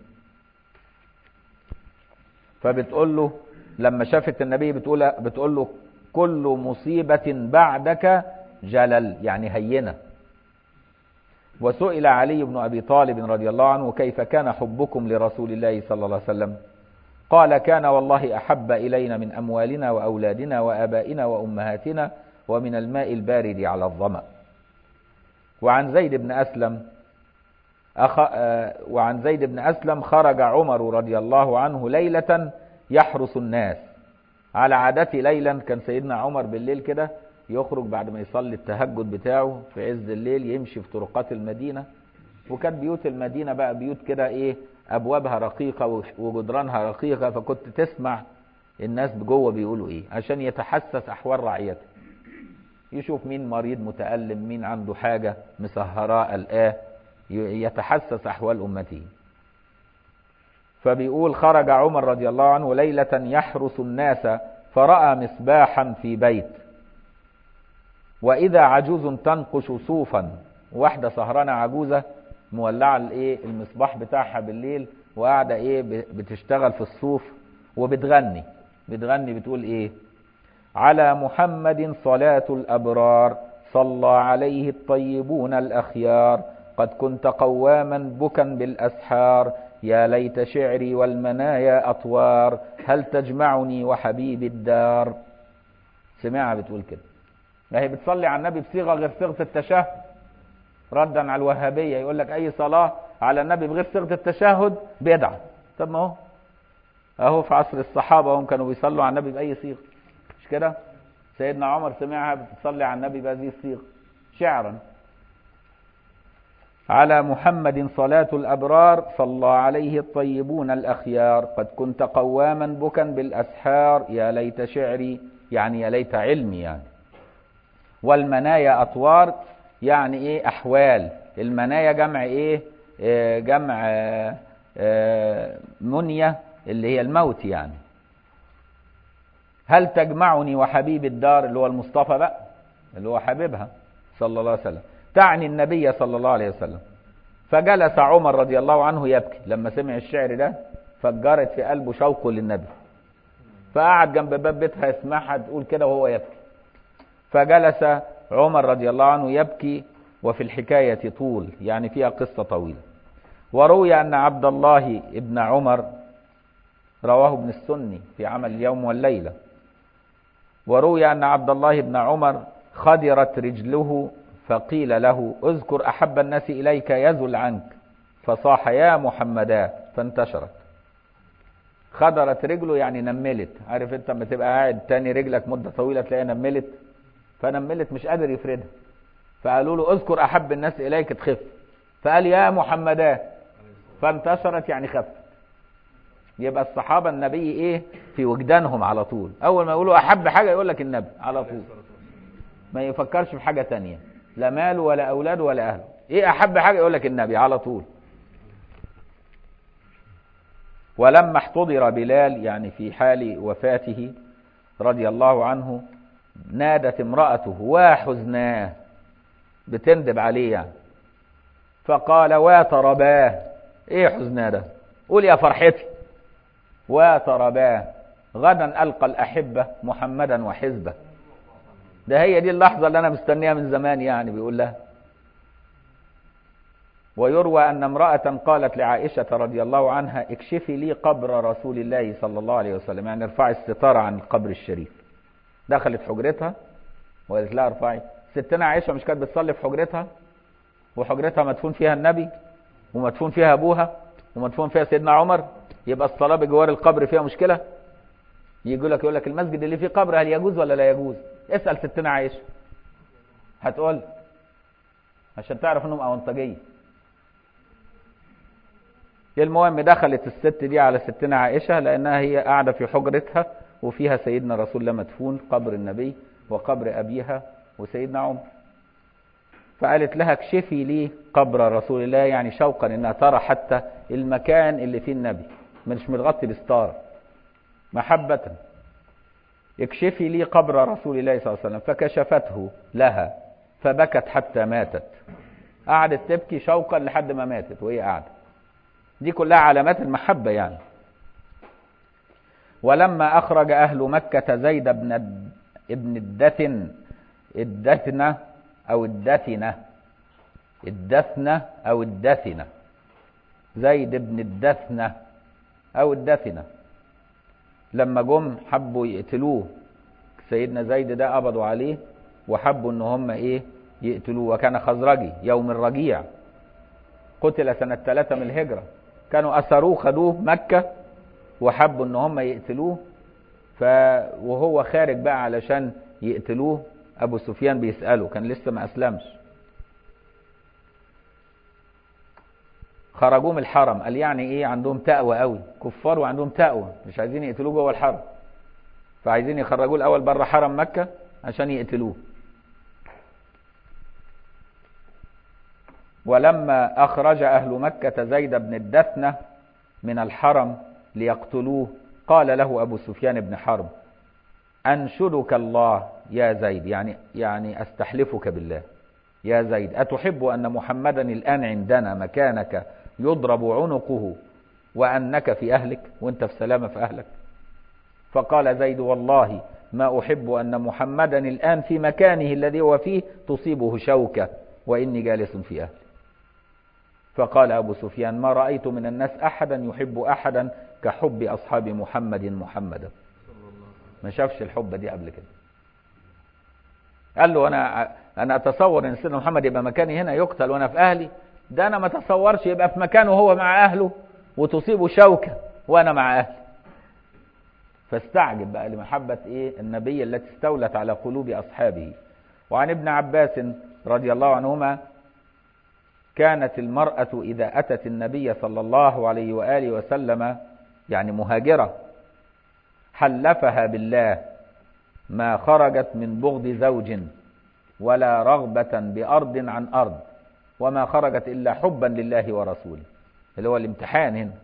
Speaker 1: فبتقول له لما شافت النبي بتقول بتقول له كل مصيبة بعدك جلل، يعني هينة. وسئل علي بن أبي طالب رضي الله عنه كيف كان حبكم لرسول الله صلى الله عليه وسلم؟ قال كان والله أحب إلينا من أموالنا وأولادنا وآبائنا وأمهاتنا ومن الماء البارد على الظمأ. وعن زيد بن أسلم أخ... وعن زيد بن أسلم خرج عمر رضي الله عنه ليلة يحرس الناس. على عادته ليلا كان سيدنا عمر بالليل كده يخرج بعد ما يصلي التهجد بتاعه في عز الليل، يمشي في طرقات المدينة. وكانت بيوت المدينة بقى بيوت كده ايه ابوابها رقيقة وجدرانها رقيقة، فكنت تسمع الناس جوه بيقولوا ايه عشان يتحسس احوال رعيته، يشوف مين مريض متألم، مين عنده حاجة مسهراه قلقاه، يتحسس احوال امته. فبيقول خرج عمر رضي الله عنه ليلة يحرس الناس فرأى مصباحا في بيت، وإذا عجوز تنقش صوفا، واحدة سهرانة عجوزة مولعة الايه المصباح بتاعها بالليل وقاعدة ايه بتشتغل في الصوف وبتغني بتغني بتقول ايه على محمد صلاة الأبرار صلى عليه الطيبون الأخيار قد كنت قواما بكا بالأسحار يا ليت شعري والمنايا أطوار هل تجمعني وحبيب الدار. سمعها بتقول كده. ما هي بتصلي على النبي بصيغة غير صيغة التشهد، ردا على الوهابية يقول لك أي صلاة على النبي بغير صيغة التشهد بدعة. طب ما هو أهو في عصر الصحابة هم كانوا بيصلوا على النبي بأي صيغة، مش كده؟ سيدنا عمر سمعها بتصلي على النبي بهذه الصيغة شعرا. على محمد صلاة الأبرار صلى عليه الطيبون الأخيار قد كنت قواما بكا بالأسحار يا ليت شعري يعني يا ليت علمي يعني، والمنايا أطوار يعني إيه أحوال. المنايا جمع إيه؟ آه جمع آه آه منية اللي هي الموت يعني. هل تجمعني وحبيب الدار اللي هو المصطفى بقى اللي هو حبيبها صلى الله عليه وسلم، تعني النبي صلى الله عليه وسلم. فجلس عمر رضي الله عنه يبكي لما سمع الشعر ده، فجرت في قلبه شوقه للنبي، فقعد جنب باب بيتها يسمعها تقول كده وهو يبكي. فجلس عمر رضي الله عنه يبكي، وفي الحكاية طول يعني فيها قصة طويلة. وروي أن عبد الله ابن عمر، رواه ابن السني في عمل اليوم والليلة، وروي أن عبد الله بن عمر خدرت رجله فقيل له اذكر أحب الناس إليك يزل عنك، فصاح يا محمدا فانتشرت. خدرت رجله يعني نملت، عارف انت لما تبقى قاعد تاني رجلك مدة طويلة تلاقيها نملت، فنملت مش قادر يفردها، فقالوا له اذكر أحب الناس إليك تخف، فقال يا محمدا فانتشرت يعني خفت. يبقى الصحابة النبي ايه في وجدانهم على طول، اول ما يقولوا احب حاجة يقول لك النبي على طول، ما يفكرش في حاجة تانية، لا ماله ولا اولاده ولا اهله، ايه احب حاجة يقول لك النبي على طول. ولما احتضر بلال يعني في حال وفاته رضي الله عنه، نادت امرأته وحزناه بتندب عليه يعني، فقال وترباه، ايه حزناه ده، قول يا فرحتي وترباه غدا ألقى الأحبة محمدا وحزبه. ده هي دي اللحظة اللي أنا مستنيها من زمان يعني بيقول لها. ويروى أن امرأة قالت لعائشة رضي الله عنها اكشفي لي قبر رسول الله صلى الله عليه وسلم، يعني ارفعي الستارة عن القبر الشريف. دخلت حجرتها وقالت لها ارفعي. ستنا عائشة مش كانت بتصلي في حجرتها، وحجرتها مدفون فيها النبي ومدفون فيها أبوها ومدفون فيها سيدنا عمر، يبقى الصلاة بجوار القبر فيها مشكلة؟ يقول لك يقول لك المسجد اللي فيه قبر هل يجوز ولا لا يجوز؟ اسأل ستنا عائشة هتقول، عشان تعرف انهم اونطجية. المهم دخلت الست دي على ستنا عائشة لانها هي قاعدة في حجرتها وفيها سيدنا رسول الله مدفون، قبر النبي وقبر ابيها وسيدنا عمر. فقالت لها اكشفي لي قبر رسول الله، يعني شوقا انها ترى حتى المكان اللي فيه النبي مش متغطي بستار، محبة. اكشفي لي قبر رسول الله صلى الله عليه وسلم، فكشفته لها فبكت حتى ماتت. قعدت تبكي شوقا لحد ما ماتت وهي قاعدة. دي كلها علامات المحبة يعني. ولما أخرج أهل مكة زيد بن ابن الدثن الدثنة أو الدثنة الدثنة أو الدثنة زيد بن الدثنة أو الدثنة، لما جم حبوا يقتلوه، سيدنا زيد ده قبضوا عليه وحبوا ان هم ايه يقتلوه، وكان خزرجي يوم الرجيع، قتل سنة ثلاثة من الهجرة، كانوا أسروه خدوه مكة وحبوا ان هم يقتلوه. ف وهو خارج بقى علشان يقتلوه، ابو سفيان بيسأله، كان لسه ما اسلمش، خرجوه من الحرم، قال يعني ايه عندهم تقوى قوي، كفار وعندهم تقوى، مش عايزين يقتلوه جوه الحرم، فعايزين يخرجوه الاول بره حرم مكة عشان يقتلوه. ولما اخرج اهل مكة زيد بن الدثنة من الحرم ليقتلوه، قال له ابو سفيان بن حرب انشدك الله يا زيد، يعني يعني استحلفك بالله يا زيد، اتحب ان محمدا الان عندنا مكانك يضرب عنقه وانك في اهلك، وانت في سلامة في اهلك؟ فقال زيد والله ما احب ان محمدا الان في مكانه الذي هو فيه تصيبه شوكة واني جالس في اهلي. فقال أبو سفيان: ما رأيت من الناس أحدا يحب أحدا كحب أصحاب محمد محمدا. ما شافش الحب دي قبل كده. قال له: أنا أنا أتصور إن سيدنا محمد يبقى مكاني هنا يقتل وأنا في أهلي؟ ده أنا ما أتصورش يبقى في مكانه هو مع أهله وتصيبه شوكة وأنا مع أهلي. فاستعجب بقى لمحبة إيه النبي التي استولت على قلوب أصحابه. وعن ابن عباس رضي الله عنهما: كانت المرأة إذا أتت النبي صلى الله عليه وآله وسلم يعني مهاجرة حلفها بالله ما خرجت من بغض زوج ولا رغبة بأرض عن أرض، وما خرجت إلا حبا لله ورسوله، اللي هو الامتحان هنا،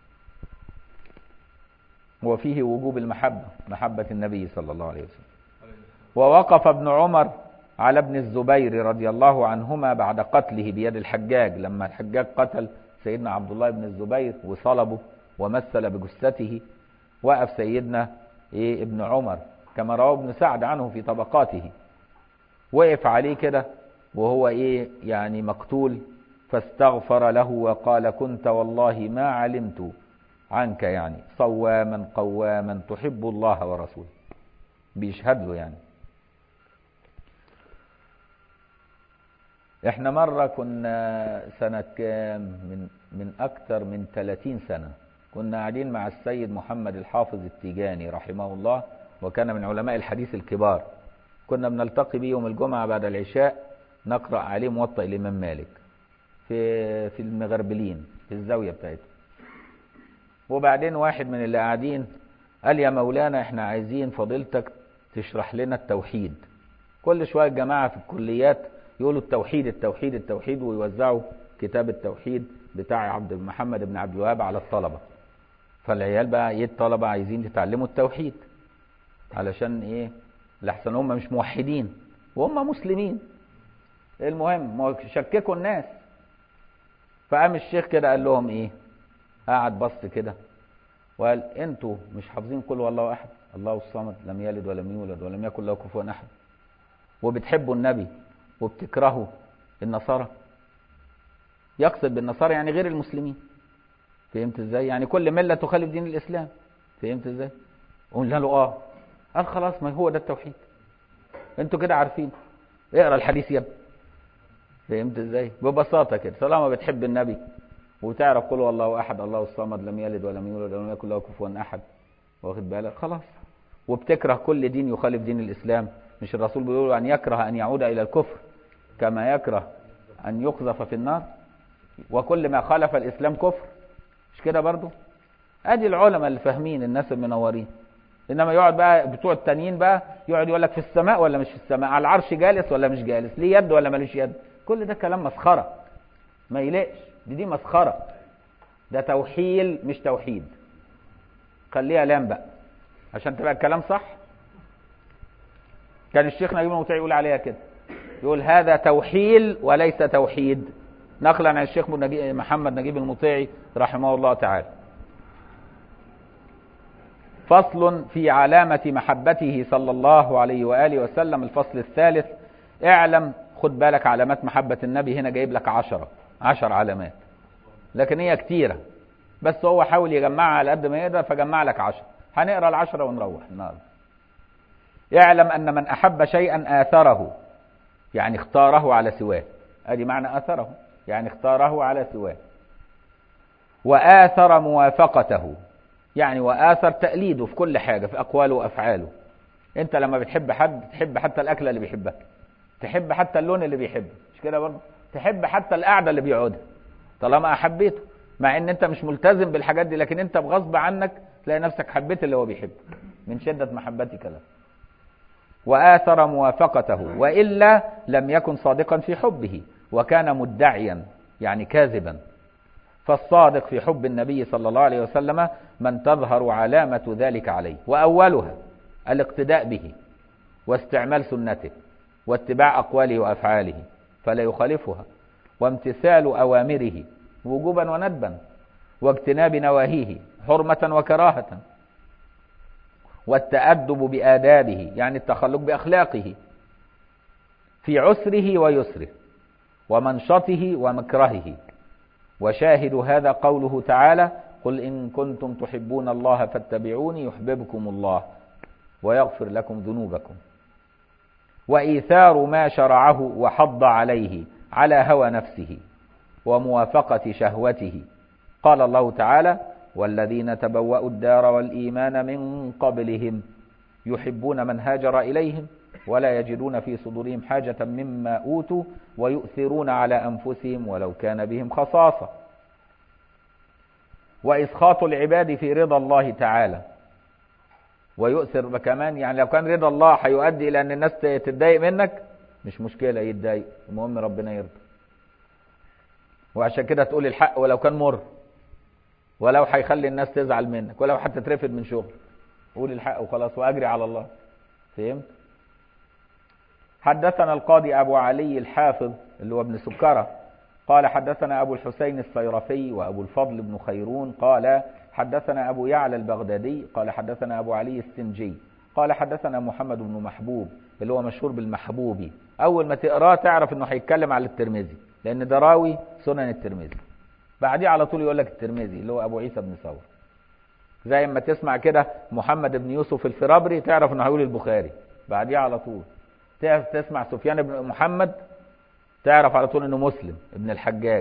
Speaker 1: وفيه وجوب المحبة، محبة النبي صلى الله عليه وسلم. ووقف ابن عمر على ابن الزبير رضي الله عنهما بعد قتله بيد الحجاج، لما الحجاج قتل سيدنا عبد الله بن الزبير وصلبه ومثل بجثته، وقف سيدنا إيه ابن عمر كما رواه ابن سعد عنه في طبقاته، وقف عليه كده وهو إيه يعني مقتول، فاستغفر له وقال: كنت والله ما علمت عنك يعني صواما قواما تحب الله ورسوله. بيشهد له يعني. احنا مرة كنا سنة كام من من اكتر من ثلاثين سنة كنا قاعدين مع السيد محمد الحافظ التيجاني رحمه الله، وكان من علماء الحديث الكبار. كنا بنلتقي بيه يوم الجمعة بعد العشاء نقرأ عليه موطأ الإمام مالك في في المغربلين في الزاوية بتاعته. وبعدين واحد من اللي قاعدين قال: يا مولانا احنا عايزين فضيلتك تشرح لنا التوحيد. كل شوية الجماعة في الكليات يقولوا التوحيد التوحيد التوحيد، ويوزعوا كتاب التوحيد بتاع عبد محمد بن عبد الوهاب على الطلبة. فالعيال بقى ايه الطلبة عايزين يتعلموا التوحيد علشان ايه لحسن هم مش موحدين وهم مسلمين. المهم شككوا الناس. فقام الشيخ كده قال لهم ايه، قعد بص كده وقال: انتوا مش حافظين قل هو الله احد الله الصمد لم يلد ولم يولد ولم يكن له كفوا احد، وبتحبوا النبي وبتكرهوا النصارى؟ يقصد بالنصارى يعني غير المسلمين. فهمت ازاي؟ يعني كل ملة تخالف دين الاسلام. فهمت ازاي؟ قلنا له اه. قال: خلاص ما هو ده التوحيد، انتوا كده عارفين، اقرا الحديث يا ابني. فهمت ازاي؟ ببساطة كده، طالما بتحب النبي وتعرف قل هو الله احد الله الصمد لم يلد ولم يولد ولم يكن له كفوا احد، واخد بالك؟ خلاص. وبتكره كل دين يخالف دين الاسلام. مش الرسول بيقول ان يكره ان يعود الى الكفر كما يكره ان يقذف في النار؟ وكل ما خالف الاسلام كفر، مش كده برضو؟ ادي العلماء اللي فاهمين، الناس المنورين. انما يقعد بقى بتوع التانيين بقى يقعد يقول لك في السماء ولا مش في السماء، على العرش جالس ولا مش جالس، ليه يد ولا مالوش يد. كل ده كلام مسخره ما يليقش. دي دي مسخره، ده توحيل مش توحيد. خليها لام بقى عشان تبقى الكلام صح. كان الشيخ نجيب المطيعي يقول عليها كده، يقول: هذا توحيل وليس توحيد، نقلا عن الشيخ محمد نجيب المطيعي رحمه الله تعالى. فصل في علامة محبته صلى الله عليه وآله وسلم. الفصل الثالث: اعلم، خد بالك، علامات محبة النبي. هنا جايب لك عشرة عشر علامات، لكن هي كتيرة، بس هو حاول يجمعها على قد ما يقدر فجمع لك عشرة. هنقرأ العشرة ونروح النهارده. اعلم أن من أحب شيئا آثره، يعني اختاره على سواه. ادي معنى آثره، يعني اختاره على سواه. وآثر موافقته، يعني وآثر تقليده في كل حاجة، في أقواله وأفعاله. انت لما بتحب حد تحب حتى الأكلة اللي بيحبها، تحب حتى اللون اللي بيحبه، مش كده برضه؟ تحب حتى القعدة اللي بيقعدها طالما أحبيته، مع ان انت مش ملتزم بالحاجات دي، لكن انت بغصب عنك تلاقي نفسك حبيت اللي هو بيحبه من شدة محبتك له. وآثر موافقته، وإلا لم يكن صادقا في حبه وكان مدعيا يعني كاذبا. فالصادق في حب النبي صلى الله عليه وسلم من تظهر علامة ذلك عليه، وأولها الاقتداء به واستعمال سنته واتباع أقواله وأفعاله فلا يخالفها، وامتثال أوامره وجوبا وندبا، واجتناب نواهيه حرمة وكراهة، والتأدب بآدابه يعني التخلق بأخلاقه في عسره ويسره ومنشطه ومكرهه، وشاهد هذا قوله تعالى: قل إن كنتم تحبون الله فاتبعوني يحببكم الله ويغفر لكم ذنوبكم. وإيثار ما شرعه وحض عليه على هوى نفسه وموافقة شهوته. قال الله تعالى: والذين تبوأوا الدار والإيمان من قبلهم يحبون من هاجر إليهم ولا يجدون في صدورهم حاجة مما أوتوا ويؤثرون على أنفسهم ولو كان بهم خصاصة. وإسخاط العباد في رضا الله تعالى، ويؤثر كمان، يعني لو كان رضا الله هيؤدي إلى أن الناس تتضايق منك مش مشكلة، يتضايق، المهم ربنا يرضى. وعشان كده تقول الحق ولو كان مر، ولو هيخلي الناس تزعل منك، ولو حتى ترفد من شغل، قول الحق وخلاص وأجري على الله. فهمت؟ حدثنا القاضي أبو علي الحافظ اللي هو ابن سكرة قال حدثنا أبو الحسين الصيرفي وأبو الفضل بن خيرون قال حدثنا أبو يعلى البغدادي قال حدثنا أبو علي السنجي قال حدثنا محمد بن محبوب اللي هو مشهور بالمحبوبي. أول ما تقراه تعرف أنه هيتكلم على الترمذي، لأن ده راوي سنن الترمذي. بعديه على طول يقول لك الترمذي اللي هو أبو عيسى بن ثور. زي ما تسمع كده محمد بن يوسف الفرابري تعرف أنه هيقول البخاري بعديه على طول. تسمع سفيان بن محمد تعرف على طول أنه مسلم ابن الحجاج.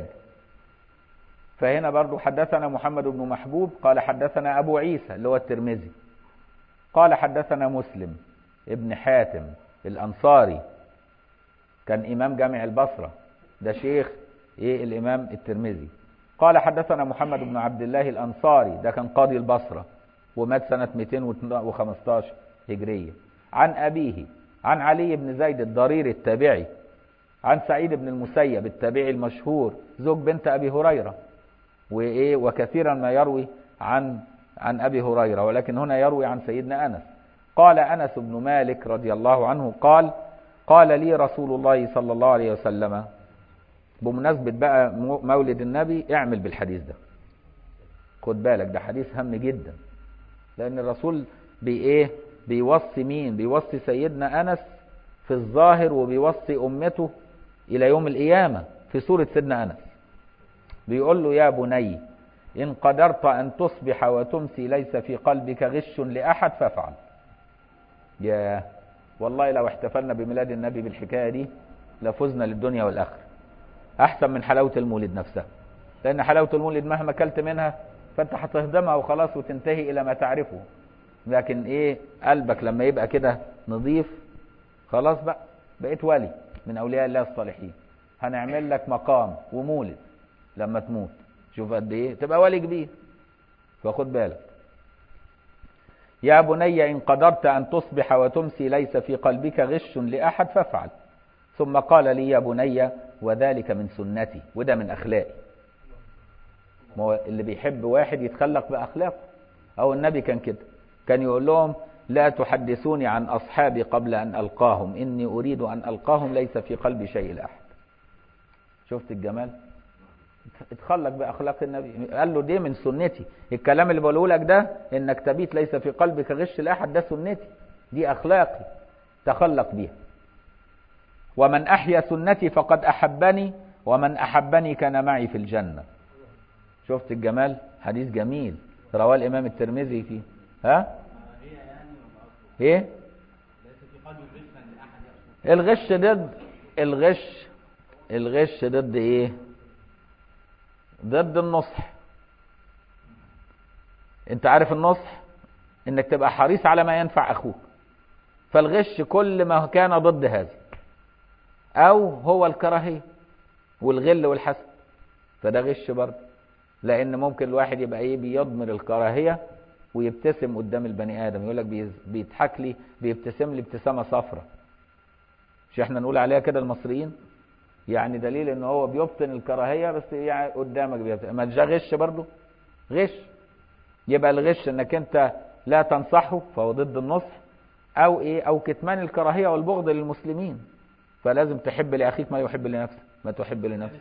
Speaker 1: فهنا برضو حدثنا محمد بن محبوب قال حدثنا أبو عيسى اللي هو الترمذي قال حدثنا مسلم ابن حاتم الأنصاري، كان إمام جامع البصرة، ده شيخ إيه الإمام الترمذي. قال حدثنا محمد بن عبد الله الأنصاري، ده كان قاضي البصرة ومات سنة مئتين وخمستاشر هجرية. عن أبيه عن علي بن زيد الضريري التابعي عن سعيد بن المسيب التابعي المشهور زوج بنت أبي هريرة، وإيه وكثيرا ما يروي عن عن أبي هريرة، ولكن هنا يروي عن سيدنا أنس. قال أنس بن مالك رضي الله عنه قال قال لي رسول الله صلى الله عليه وسلم، بمناسبة بقى مولد النبي اعمل بالحديث ده، خد بالك ده حديث هام جدا، لأن الرسول بإيه بيوصي مين؟ بيوصي سيدنا أنس في الظاهر وبيوصي أمته إلى يوم القيامة في سورة سيدنا أنس. بيقول له يا بني إن قدرت أن تصبح وتمسي ليس في قلبك غش لأحد فافعل. يا والله لو احتفلنا بميلاد النبي بالحكاية دي لفزنا للدنيا والآخرة، أحسن من حلاوة المولد نفسها، لأن حلاوة المولد مهما كلت منها فأنت هتهضمها وخلاص وتنتهي إلى ما تعرفه. لكن إيه قلبك لما يبقى كده نظيف خلاص بقى بقيت ولي من أولياء الله الصالحين. هنعمل لك مقام ومولد لما تموت، شوف قد إيه تبقى ولي كبير. فخد بالك يا بني إن قدرت أن تصبح وتمسي ليس في قلبك غش لأحد فافعل. ثم قال لي يا بني وذلك من سنتي، وده من أخلاقي. ما هو اللي بيحب واحد يتخلق بأخلاقه، أو النبي كان كده، كان يقول لهم لا تحدثوني عن أصحابي قبل أن ألقاهم إني أريد أن ألقاهم ليس في قلبي شيء لأحد. شفت الجمال؟ اتخلق بأخلاق النبي. قال له دي من سنتي، الكلام اللي بقوله لك ده إنك تبيت ليس في قلبك غش لأحد، ده سنتي، دي أخلاقي تخلق بيها. ومن أحيا سنتي فقد أحبني ومن أحبني كان معي في الجنة. شفت الجمال؟ حديث جميل رواه الإمام الترمذي فيه. ها؟ ايه؟ الغش ضد الغش الغش ضد ايه؟ ضد النصح. انت عارف النصح انك تبقى حريص على ما ينفع اخوك، فالغش كل ما كان ضد هذا، او هو الكراهية والغل والحسد، فده غش برضه، لان ممكن الواحد يبقى ايه بيضمر الكراهية ويبتسم قدام البني ادم، يقول لك بيضحك لي بيبتسم لي ابتسامة صفرة، مش احنا نقول عليها كده المصريين؟ يعني دليل ان هو بيبطن الكراهية بس يعني قدامك بيبتسم. ما ده غش برضه، غش. يبقى الغش انك انت لا تنصحه فهو ضد النصح، او ايه او كتمان الكراهية والبغض للمسلمين. فلازم تحب لاخيك ما يحب لنفسك، ما تحب لنفسك.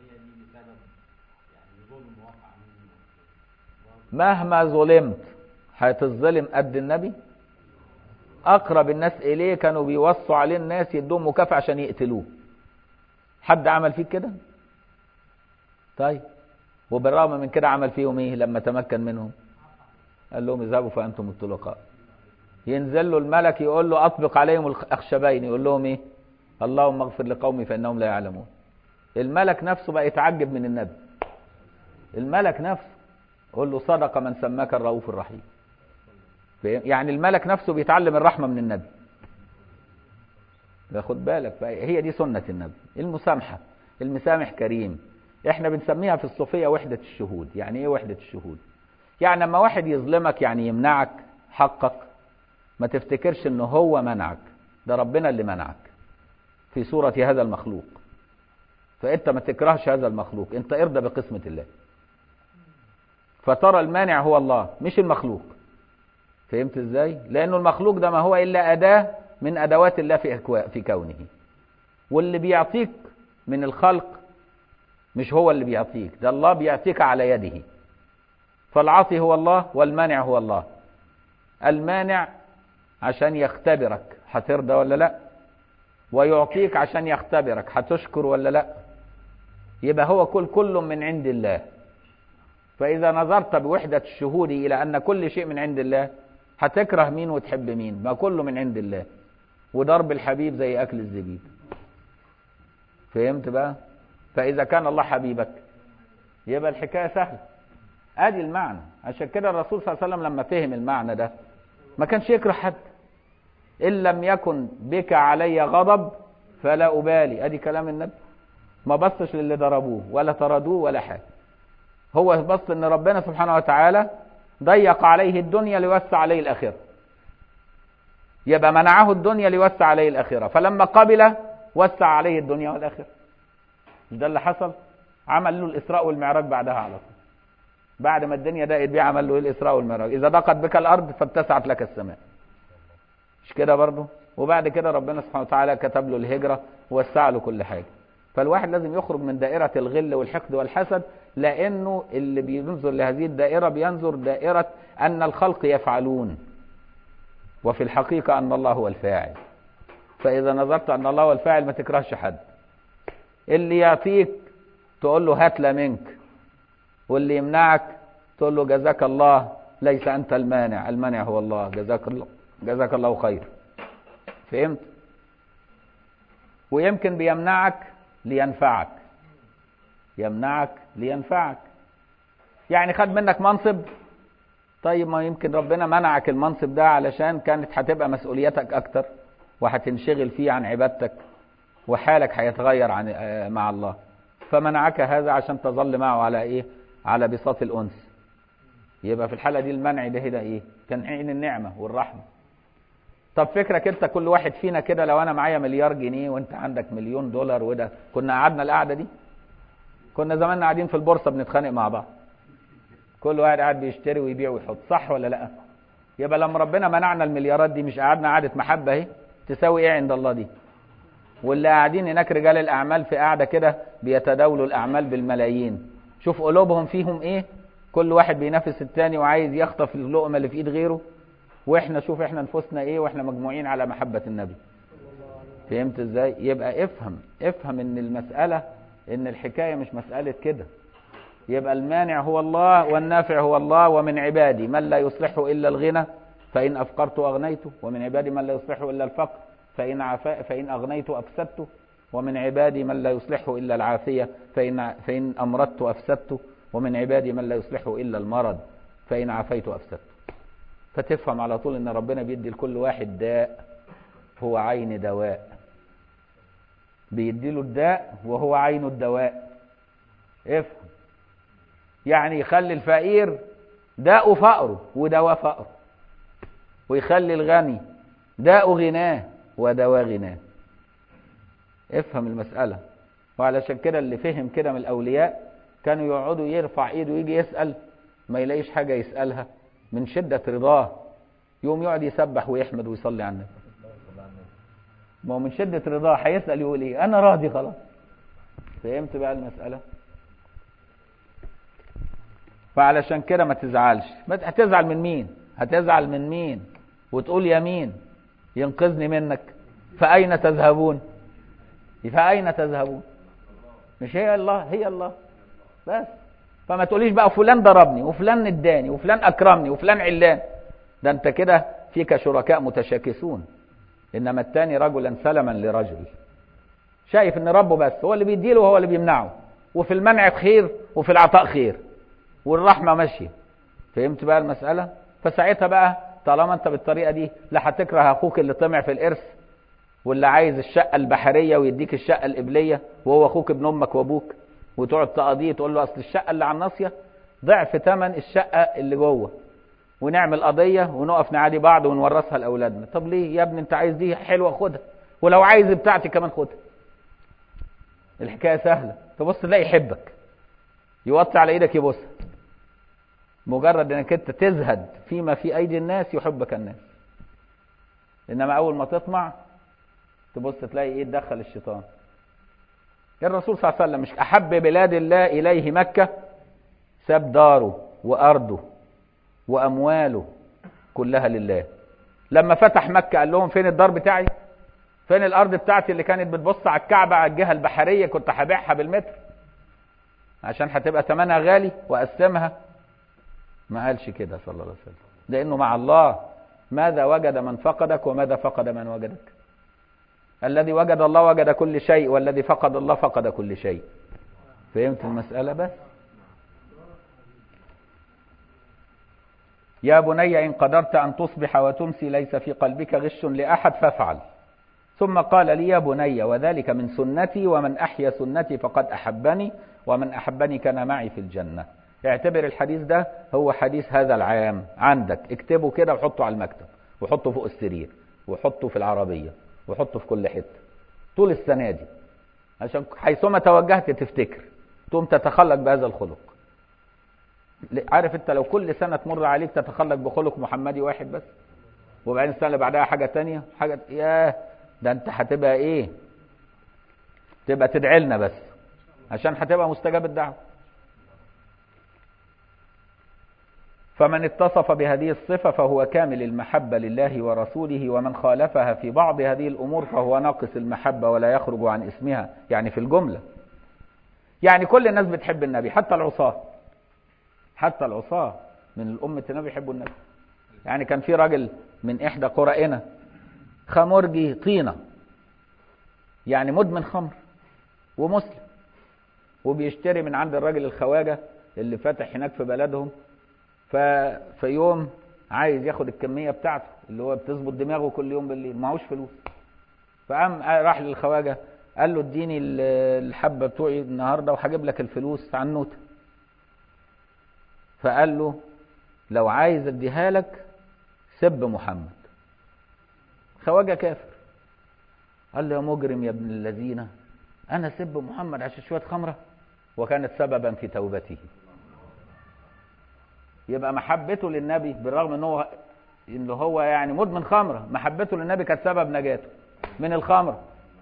Speaker 1: مهما ظلمت هتظلم قد النبي؟ اقرب الناس اليه كانوا بيوصوا عليه الناس يدوم مكافأة عشان يقتلوه. حد عمل فيك كده؟ طيب وبالرغم من كده عمل فيهم ايه لما تمكن منهم؟ قال لهم اذهبوا فانتم الطلقاء. ينزل له الملك يقول له اطبق عليهم الاخشبين، يقول لهم ايه؟ اللهم اغفر لقومي فانهم لا يعلمون. الملك نفسه بقى يتعجب من النبي، الملك نفسه يقول له صدق من سماك الرؤوف الرحيم. يعني الملك نفسه بيتعلم الرحمة من النبي. خد بالك بقى، هي دي سنة النبي، المسامحة. المسامح كريم. احنا بنسميها في الصوفية وحدة الشهود. يعني ايه وحدة الشهود؟ يعني لما واحد يظلمك، يعني يمنعك حقك، ما تفتكرش انه هو منعك، ده ربنا اللي منعك في صورة هذا المخلوق. فانت ما تكرهش هذا المخلوق، انت ارضى بقسمة الله. فترى المانع هو الله مش المخلوق. فهمت ازاي؟ لانه المخلوق ده ما هو الا اداة من ادوات الله في في كونه. واللي بيعطيك من الخلق مش هو اللي بيعطيك، ده الله بيعطيك على يده. فالعاطي هو الله والمانع هو الله. المانع عشان يختبرك هترضى ولا لا، ويعطيك عشان يختبرك هتشكر ولا لا. يبقى هو كل كل من عند الله. فإذا نظرت بوحدة الشهود إلى أن كل شيء من عند الله، هتكره مين وتحب مين؟ ما كله من عند الله. وضرب الحبيب زي أكل الزبيب. فهمت بقى؟ فإذا كان الله حبيبك يبقى الحكاية سهلة. ادي المعنى. عشان كده الرسول صلى الله عليه وسلم لما فهم المعنى ده ما كانش يكره حد. ان لم يكن بك علي غضب فلا ابالي. ادي كلام النبي. ما بصش للي ضربوه ولا طردوه ولا حاجه. هو بص ان ربنا سبحانه وتعالى ضيق عليه الدنيا ليوسع عليه الاخره. يبقى منعه الدنيا ليوسع عليه الاخره، فلما قبل وسع عليه الدنيا والاخره. مش ده اللي حصل؟ عمل له الاسراء والمعراج بعدها على طول. بعد ما الدنيا ضاقت بيه عمل له ايه؟ الاسراء والمعراج. اذا ضاقت بك الارض فاتسعت لك السماء. مش كده برضه؟ وبعد كده ربنا سبحانه وتعالى كتب له الهجره ووسع له كل حاجه. فالواحد لازم يخرج من دائره الغل والحقد والحسد، لانه اللي بينظر لهذه الدائره بينظر دائره ان الخلق يفعلون، وفي الحقيقه ان الله هو الفاعل. فاذا نظرت ان الله هو الفاعل ما تكرهش حد. اللي يعطيك تقول له هات لا منك، واللي يمنعك تقول له جزاك الله، ليس أنت المانع، المانع هو الله، جزاك الله جزاك الله خير. فهمت؟ ويمكن بيمنعك لينفعك، يمنعك لينفعك. يعني خد منك منصب، طيب ما يمكن ربنا منعك المنصب ده علشان كانت هتبقى مسؤوليتك أكتر وهتنشغل فيه عن عبادتك، وحالك هيتغير عن مع الله، فمنعك هذا عشان تظل معه على ايه؟ على بساط الانس. يبقى في الحاله دي المنع ده هنا ايه؟ تنعيم النعمه والرحمه. طب فكرك انت كل واحد فينا كده لو انا معايا مليار جنيه وانت عندك مليون دولار وده، كنا قعدنا القعده دي؟ كنا زماننا قاعدين في البورصه بنتخانق مع بعض. كل واحد قاعد بيشتري ويبيع ويحط، صح ولا لا؟ يبقى لما ربنا منعنا المليارات دي مش قعدنا قعده محبه اهي؟ تساوي ايه عند الله دي؟ واللي قاعدين هناك رجال الاعمال في قاعده كده بيتداولوا الاعمال بالملايين، شوف قلوبهم فيهم ايه؟ كل واحد بينافس التاني وعايز يخطف اللقمه اللي في ايد غيره. واحنا شوف احنا نفوسنا ايه واحنا مجموعين على محبه النبي. فهمت ازاي؟ يبقى افهم افهم ان المساله، ان الحكايه مش مساله كده. يبقى المانع هو الله والنافع هو الله. ومن عبادي من لا يصلحه الا الغنى فان افقرت اغنيته، ومن عبادي من لا يصلحه الا الفقر فإن, عفا فإن أغنيت أفسدته، ومن عبادي من لا يصلحه إلا العافية فإن, فإن أمرضت أفسدته، ومن عبادي من لا يصلحه إلا المرض فإن عافيت أفسدته. فتفهم على طول إن ربنا بيدي لكل واحد داء هو عين دواء، بيدي له الداء وهو عين الدواء. افهم يعني يخلي الفقير داء فقره ودواء فقره، ويخلي الغني داء غناه ودواء غناه. افهم المسألة. وعلشان كده اللي فهم كده من الأولياء كانوا يقعدوا يرفع ايده ويجي يسأل ما يلاقيش حاجة يسألها من شدة رضاه، يوم يقعد يسبح ويحمد ويصلي على النبي. ما هو من شدة رضاه هيسأل يقول ايه؟ انا راضي خلاص. فهمت بقى المسألة؟ فعلشان كده ما تزعلش. هتزعل من مين؟ هتزعل من مين وتقول يا مين ينقذني منك؟ فأين تذهبون؟ فأين تذهبون؟ مش هي الله؟ هي الله بس. فما تقوليش بقى فلان ضربني وفلان اداني وفلان اكرمني وفلان علان، ده انت كده فيك شركاء متشاكسون. انما الثاني رجلا سلما لرجل، شايف ان ربه بس هو اللي بيديله وهو اللي بيمنعه، وفي المنع خير وفي العطاء خير، والرحمه ماشيه. فهمت بقى المساله؟ فساعتها بقى طالما انت بالطريقه دي لا هتكره اخوك اللي طمع في الارث واللي عايز الشقه البحريه ويديك الشقه القبليه وهو اخوك ابن امك وابوك، وتقعد تقاضيه تقول له اصل الشقه اللي على الناصيه ضعف ثمن الشقه اللي جوه، ونعمل قضيه ونقف نعادي بعض ونورثها لاولادنا. طب ليه يا ابني؟ انت عايز دي حلوه خدها، ولو عايز بتاعتي كمان خدها. الحكايه سهله، تبص تلاقي يحبك يوطي على ايدك يبوسها. مجرد انك انت تزهد فيما في ايدي الناس يحبك الناس. انما اول ما تطمع تبص تلاقي ايه؟ تدخل الشيطان. الرسول صلى الله عليه وسلم مش احب بلاد الله اليه مكه؟ ساب داره وارضه وامواله كلها لله. لما فتح مكه قال لهم فين الدار بتاعي؟ فين الارض بتاعتي اللي كانت بتبص على الكعبه على الجهه البحريه كنت هبيعها بالمتر عشان هتبقى ثمنها غالي واقسمها؟ ما قالش كده صلى الله عليه وسلم، لانه مع الله. ماذا وجد من فقدك وماذا فقد من وجدك؟ الذي وجد الله وجد كل شيء، والذي فقد الله فقد كل شيء. فهمت المسألة؟ بس يا بني إن قدرت أن تصبح وتمسي ليس في قلبك غش لأحد فافعل. ثم قال لي يا بني وذلك من سنتي ومن أحيا سنتي فقد أحبني ومن أحبني كان معي في الجنة. اعتبر الحديث ده هو حديث هذا العام عندك، اكتبه كده وحطه على المكتب وحطه فوق السرير وحطه في العربية وحطه في كل حتة طول السنة دي، عشان حيثما توجهت تفتكر تقوم تتخلق بهذا الخلق. عارف انت لو كل سنة تمر عليك تتخلق بخلق محمدي واحد بس، وبعدين السنة اللي بعدها حاجة تانية حاجة، ياه ده انت هتبقى ايه؟ تبقى تدعي لنا بس عشان هتبقى مستجاب الدعوة. فمن اتصف بهذه الصفة فهو كامل المحبة لله ورسوله، ومن خالفها في بعض هذه الأمور فهو ناقص المحبة ولا يخرج عن اسمها. يعني في الجملة، يعني كل الناس بتحب النبي، حتى العصاة، حتى العصاة من الأمة النبي يحبوا النبي. يعني كان في راجل من إحدى قرائنا خمرجي طينة، يعني مدمن خمر ومسلم، وبيشتري من عند الراجل الخواجة اللي فاتح هناك في بلدهم. ففي يوم عايز ياخد الكمية بتاعته اللي هو بتظبط دماغه كل يوم بالليل، معهوش فلوس. فقام راح للخواجة قال له اديني الحبة بتوعي النهاردة وهجيب لك الفلوس عنوته. فقال له لو عايز اديها لك سب محمد. خواجة كافر. قال له يا مجرم يا ابن الذين، انا سب محمد عشان شوية خمرة؟ وكانت سببا في توبته. يبقى محبته للنبي بالرغم ان هو ان هو يعني مدمن خمره، محبته للنبي كانت سبب نجاته من الخمر.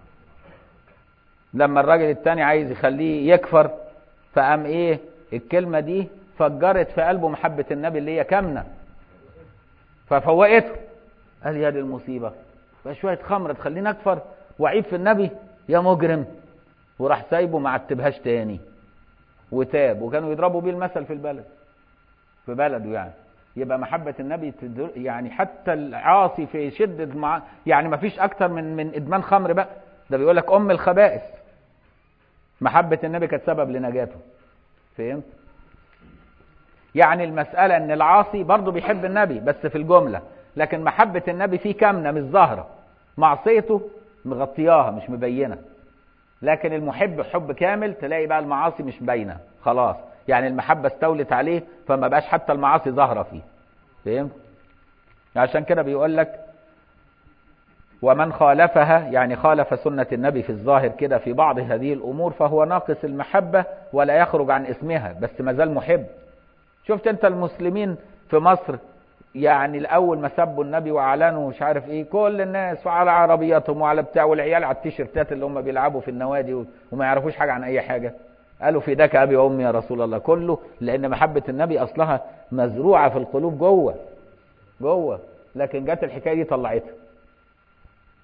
Speaker 1: لما الراجل التاني عايز يخليه يكفر فقام ايه؟ الكلمه دي فجرت في قلبه محبه النبي اللي هي كامنه، ففوقته. قال يا دي المصيبه، فشويه خمره تخليني اكفر وعيب في النبي يا مجرم. وراح سايبه ما عتبهاش تاني وتاب. وكانوا يضربوا بيه المثل في البلد، في بلده يعني. يبقى محبة النبي يعني حتى العاصي في شدة مع... يعني ما فيش أكتر من من إدمان خمر بقى، ده بيقول لك أم الخبائث. محبة النبي كانت سبب لنجاته. فهمت؟ يعني المسألة إن العاصي برضه بيحب النبي بس في الجملة، لكن محبة النبي فيه كامنة مش ظاهرة، معصيته مغطياها مش مبينة. لكن المحب حب كامل تلاقي بقى المعاصي مش باينة خلاص، يعني المحبة استولت عليه فما بقاش حتى المعاصي ظاهرة فيه. فهمت؟ عشان كده بيقول لك ومن خالفها، يعني خالف سنة النبي في الظاهر كده في بعض هذه الأمور فهو ناقص المحبة ولا يخرج عن اسمها، بس ما زال محب. شفت انت المسلمين في مصر يعني الأول ما سبوا النبي وأعلنوا مش عارف ايه، كل الناس وعلى عربياتهم وعلى بتاع، والعيال على التيشيرتات اللي هم بيلعبوا في النوادي وما يعرفوش حاجة عن أي حاجة، قالوا فداك أبي وأمي يا رسول الله. كله لأن محبة النبي أصلها مزروعة في القلوب جوه جوه، لكن جت الحكاية دي طلعتها.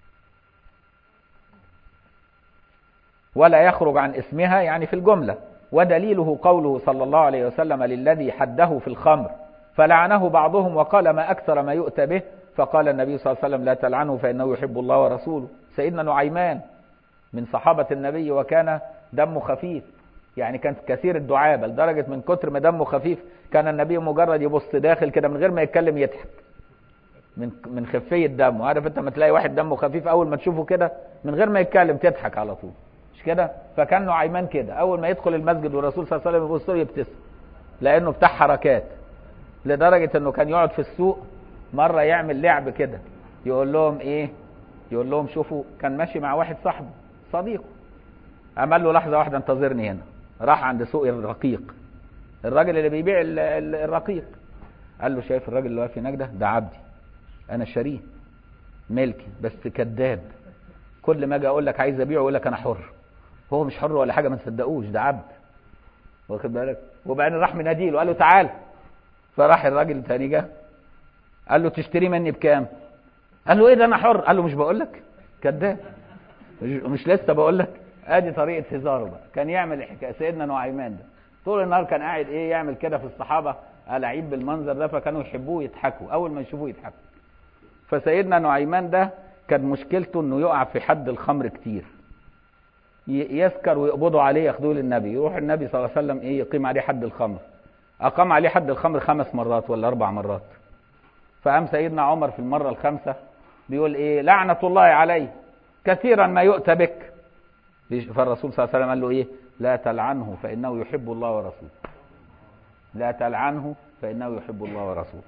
Speaker 1: ولا يخرج عن اسمها يعني في الجملة، ودليله قوله صلى الله عليه وسلم للذي حده في الخمر فلعنه بعضهم وقال ما أكثر ما يؤتى به، فقال النبي صلى الله عليه وسلم لا تلعنه فإنه يحب الله ورسوله. سيدنا نعيمان من صحابة النبي وكان دمه خفيف، يعني كان كثير الدعابة لدرجة من كتر ما دمه خفيف كان النبي مجرد يبص داخل كده من غير ما يتكلم يضحك من من خفية دمه. عارف انت ما تلاقي واحد دمه خفيف اول ما تشوفه كده من غير ما يتكلم تضحك على طول، مش كده؟ فكان نعيمان كده اول ما يدخل المسجد والرسول صلى الله عليه وسلم يبص له يبتسم، لانه بتاع حركات، لدرجة انه كان يقعد في السوق مرة يعمل لعب كده يقول لهم ايه، يقول لهم شوفوا، كان ماشي مع واحد صاحبه صديقه، عمل له لحظة واحدة انتظرني هنا، راح عند سوق الرقيق، الراجل اللي بيبيع الرقيق، قال له شايف الراجل اللي واقف هناك ده ده عبدي انا شاريه ملكي، بس كذاب، كل ما اجي اقول لك عايز ابيعه يقول لك انا حر، هو مش حر ولا حاجه، ما تصدقوش ده عبد، واخد بالك؟ وبعدين راح مناديله قال له تعال، فراح الراجل الثاني جه قال له تشتري مني بكام؟ قال له ايه ده انا حر، قال له مش بقول لك كذاب، مش لسه بقول لك. ادي طريقه هزاره بقى، كان يعمل الحكايه سيدنا نعيمان ده طول النهار كان قاعد ايه يعمل كده في الصحابه، لعيب بالمنظر ده، فكانوا يحبوه يضحكوا اول ما يشوفوه يضحكوا. فسيدنا نعيمان ده كان مشكلته انه يقع في حد الخمر كتير، يسكر ويقبضوا عليه ياخدوه للنبي، يروح النبي صلى الله عليه وسلم ايه يقيم عليه حد الخمر، اقام عليه حد الخمر خمس مرات ولا اربع مرات. فقام سيدنا عمر في المره الخامسه بيقول ايه لعنه الله عليه كثيرا ما يؤتى بك، فالرسول صلى الله عليه وسلم قال له ايه لا تلعنه فانه يحب الله ورسوله، لا تلعنه فانه يحب الله ورسوله.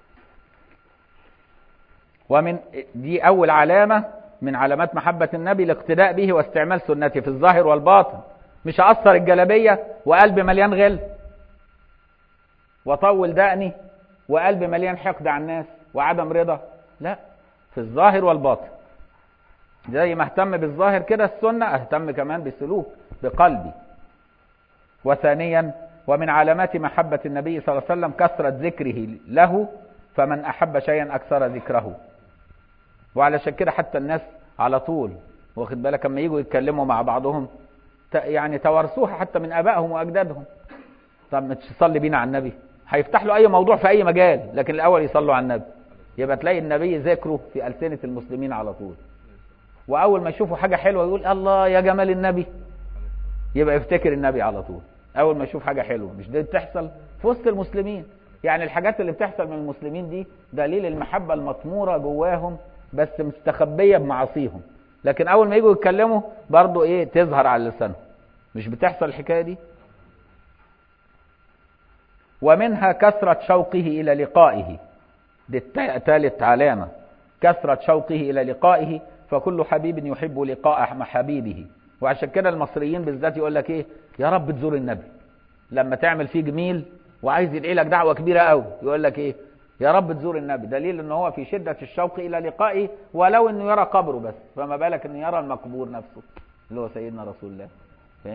Speaker 1: ومن دي اول علامه من علامات محبه النبي الاقتداء به واستعمال سنته في الظاهر والباطن، مش اقصر الجلابيه وقلب مليان غل وطول دقني وقلب مليان حقد على الناس وعدم رضا، لا، في الظاهر والباطن. زي ما اهتم بالظاهر كده السنه اهتم كمان بالسلوك بقلبي. وثانيا ومن علامات محبه النبي صلى الله عليه وسلم كثره ذكره له، فمن احب شيئا اكثر ذكره. وعلشان كده حتى الناس على طول واخد بالك لما يجوا يتكلموا مع بعضهم يعني توارثوها حتى من ابائهم واجدادهم. طب ما تصلي بينا على النبي، هيفتح له اي موضوع في اي مجال، لكن الاول يصلوا على النبي، يبقى تلاقي النبي ذكره في ألسنة المسلمين على طول. واول ما يشوفوا حاجه حلوه يقول الله يا جمال النبي، يبقى يفتكر النبي على طول اول ما يشوف حاجه حلوه. مش دي بتحصل في وسط المسلمين؟ يعني الحاجات اللي بتحصل من المسلمين دي دليل المحبه المطموره جواهم بس مستخبيه بمعاصيهم، لكن اول ما يجوا يتكلموا برضو ايه تظهر على لسانهم. مش بتحصل الحكايه دي؟ ومنها كثرة شوقه إلى لقائه، دي ثالث علامة، كثرة شوقه إلى لقائه، فكل حبيب يحب لقاء حبيبه. وعشان كده المصريين بالذات يقول لك إيه يا رب تزور النبي، لما تعمل فيه جميل وعايز يدعي لك دعوة كبيرة قوي يقول لك إيه يا رب تزور النبي، دليل إن هو في شدة الشوق إلى لقائه ولو إنه يرى قبره بس، فما بالك إنه يرى المقبور نفسه اللي هو سيدنا رسول الله.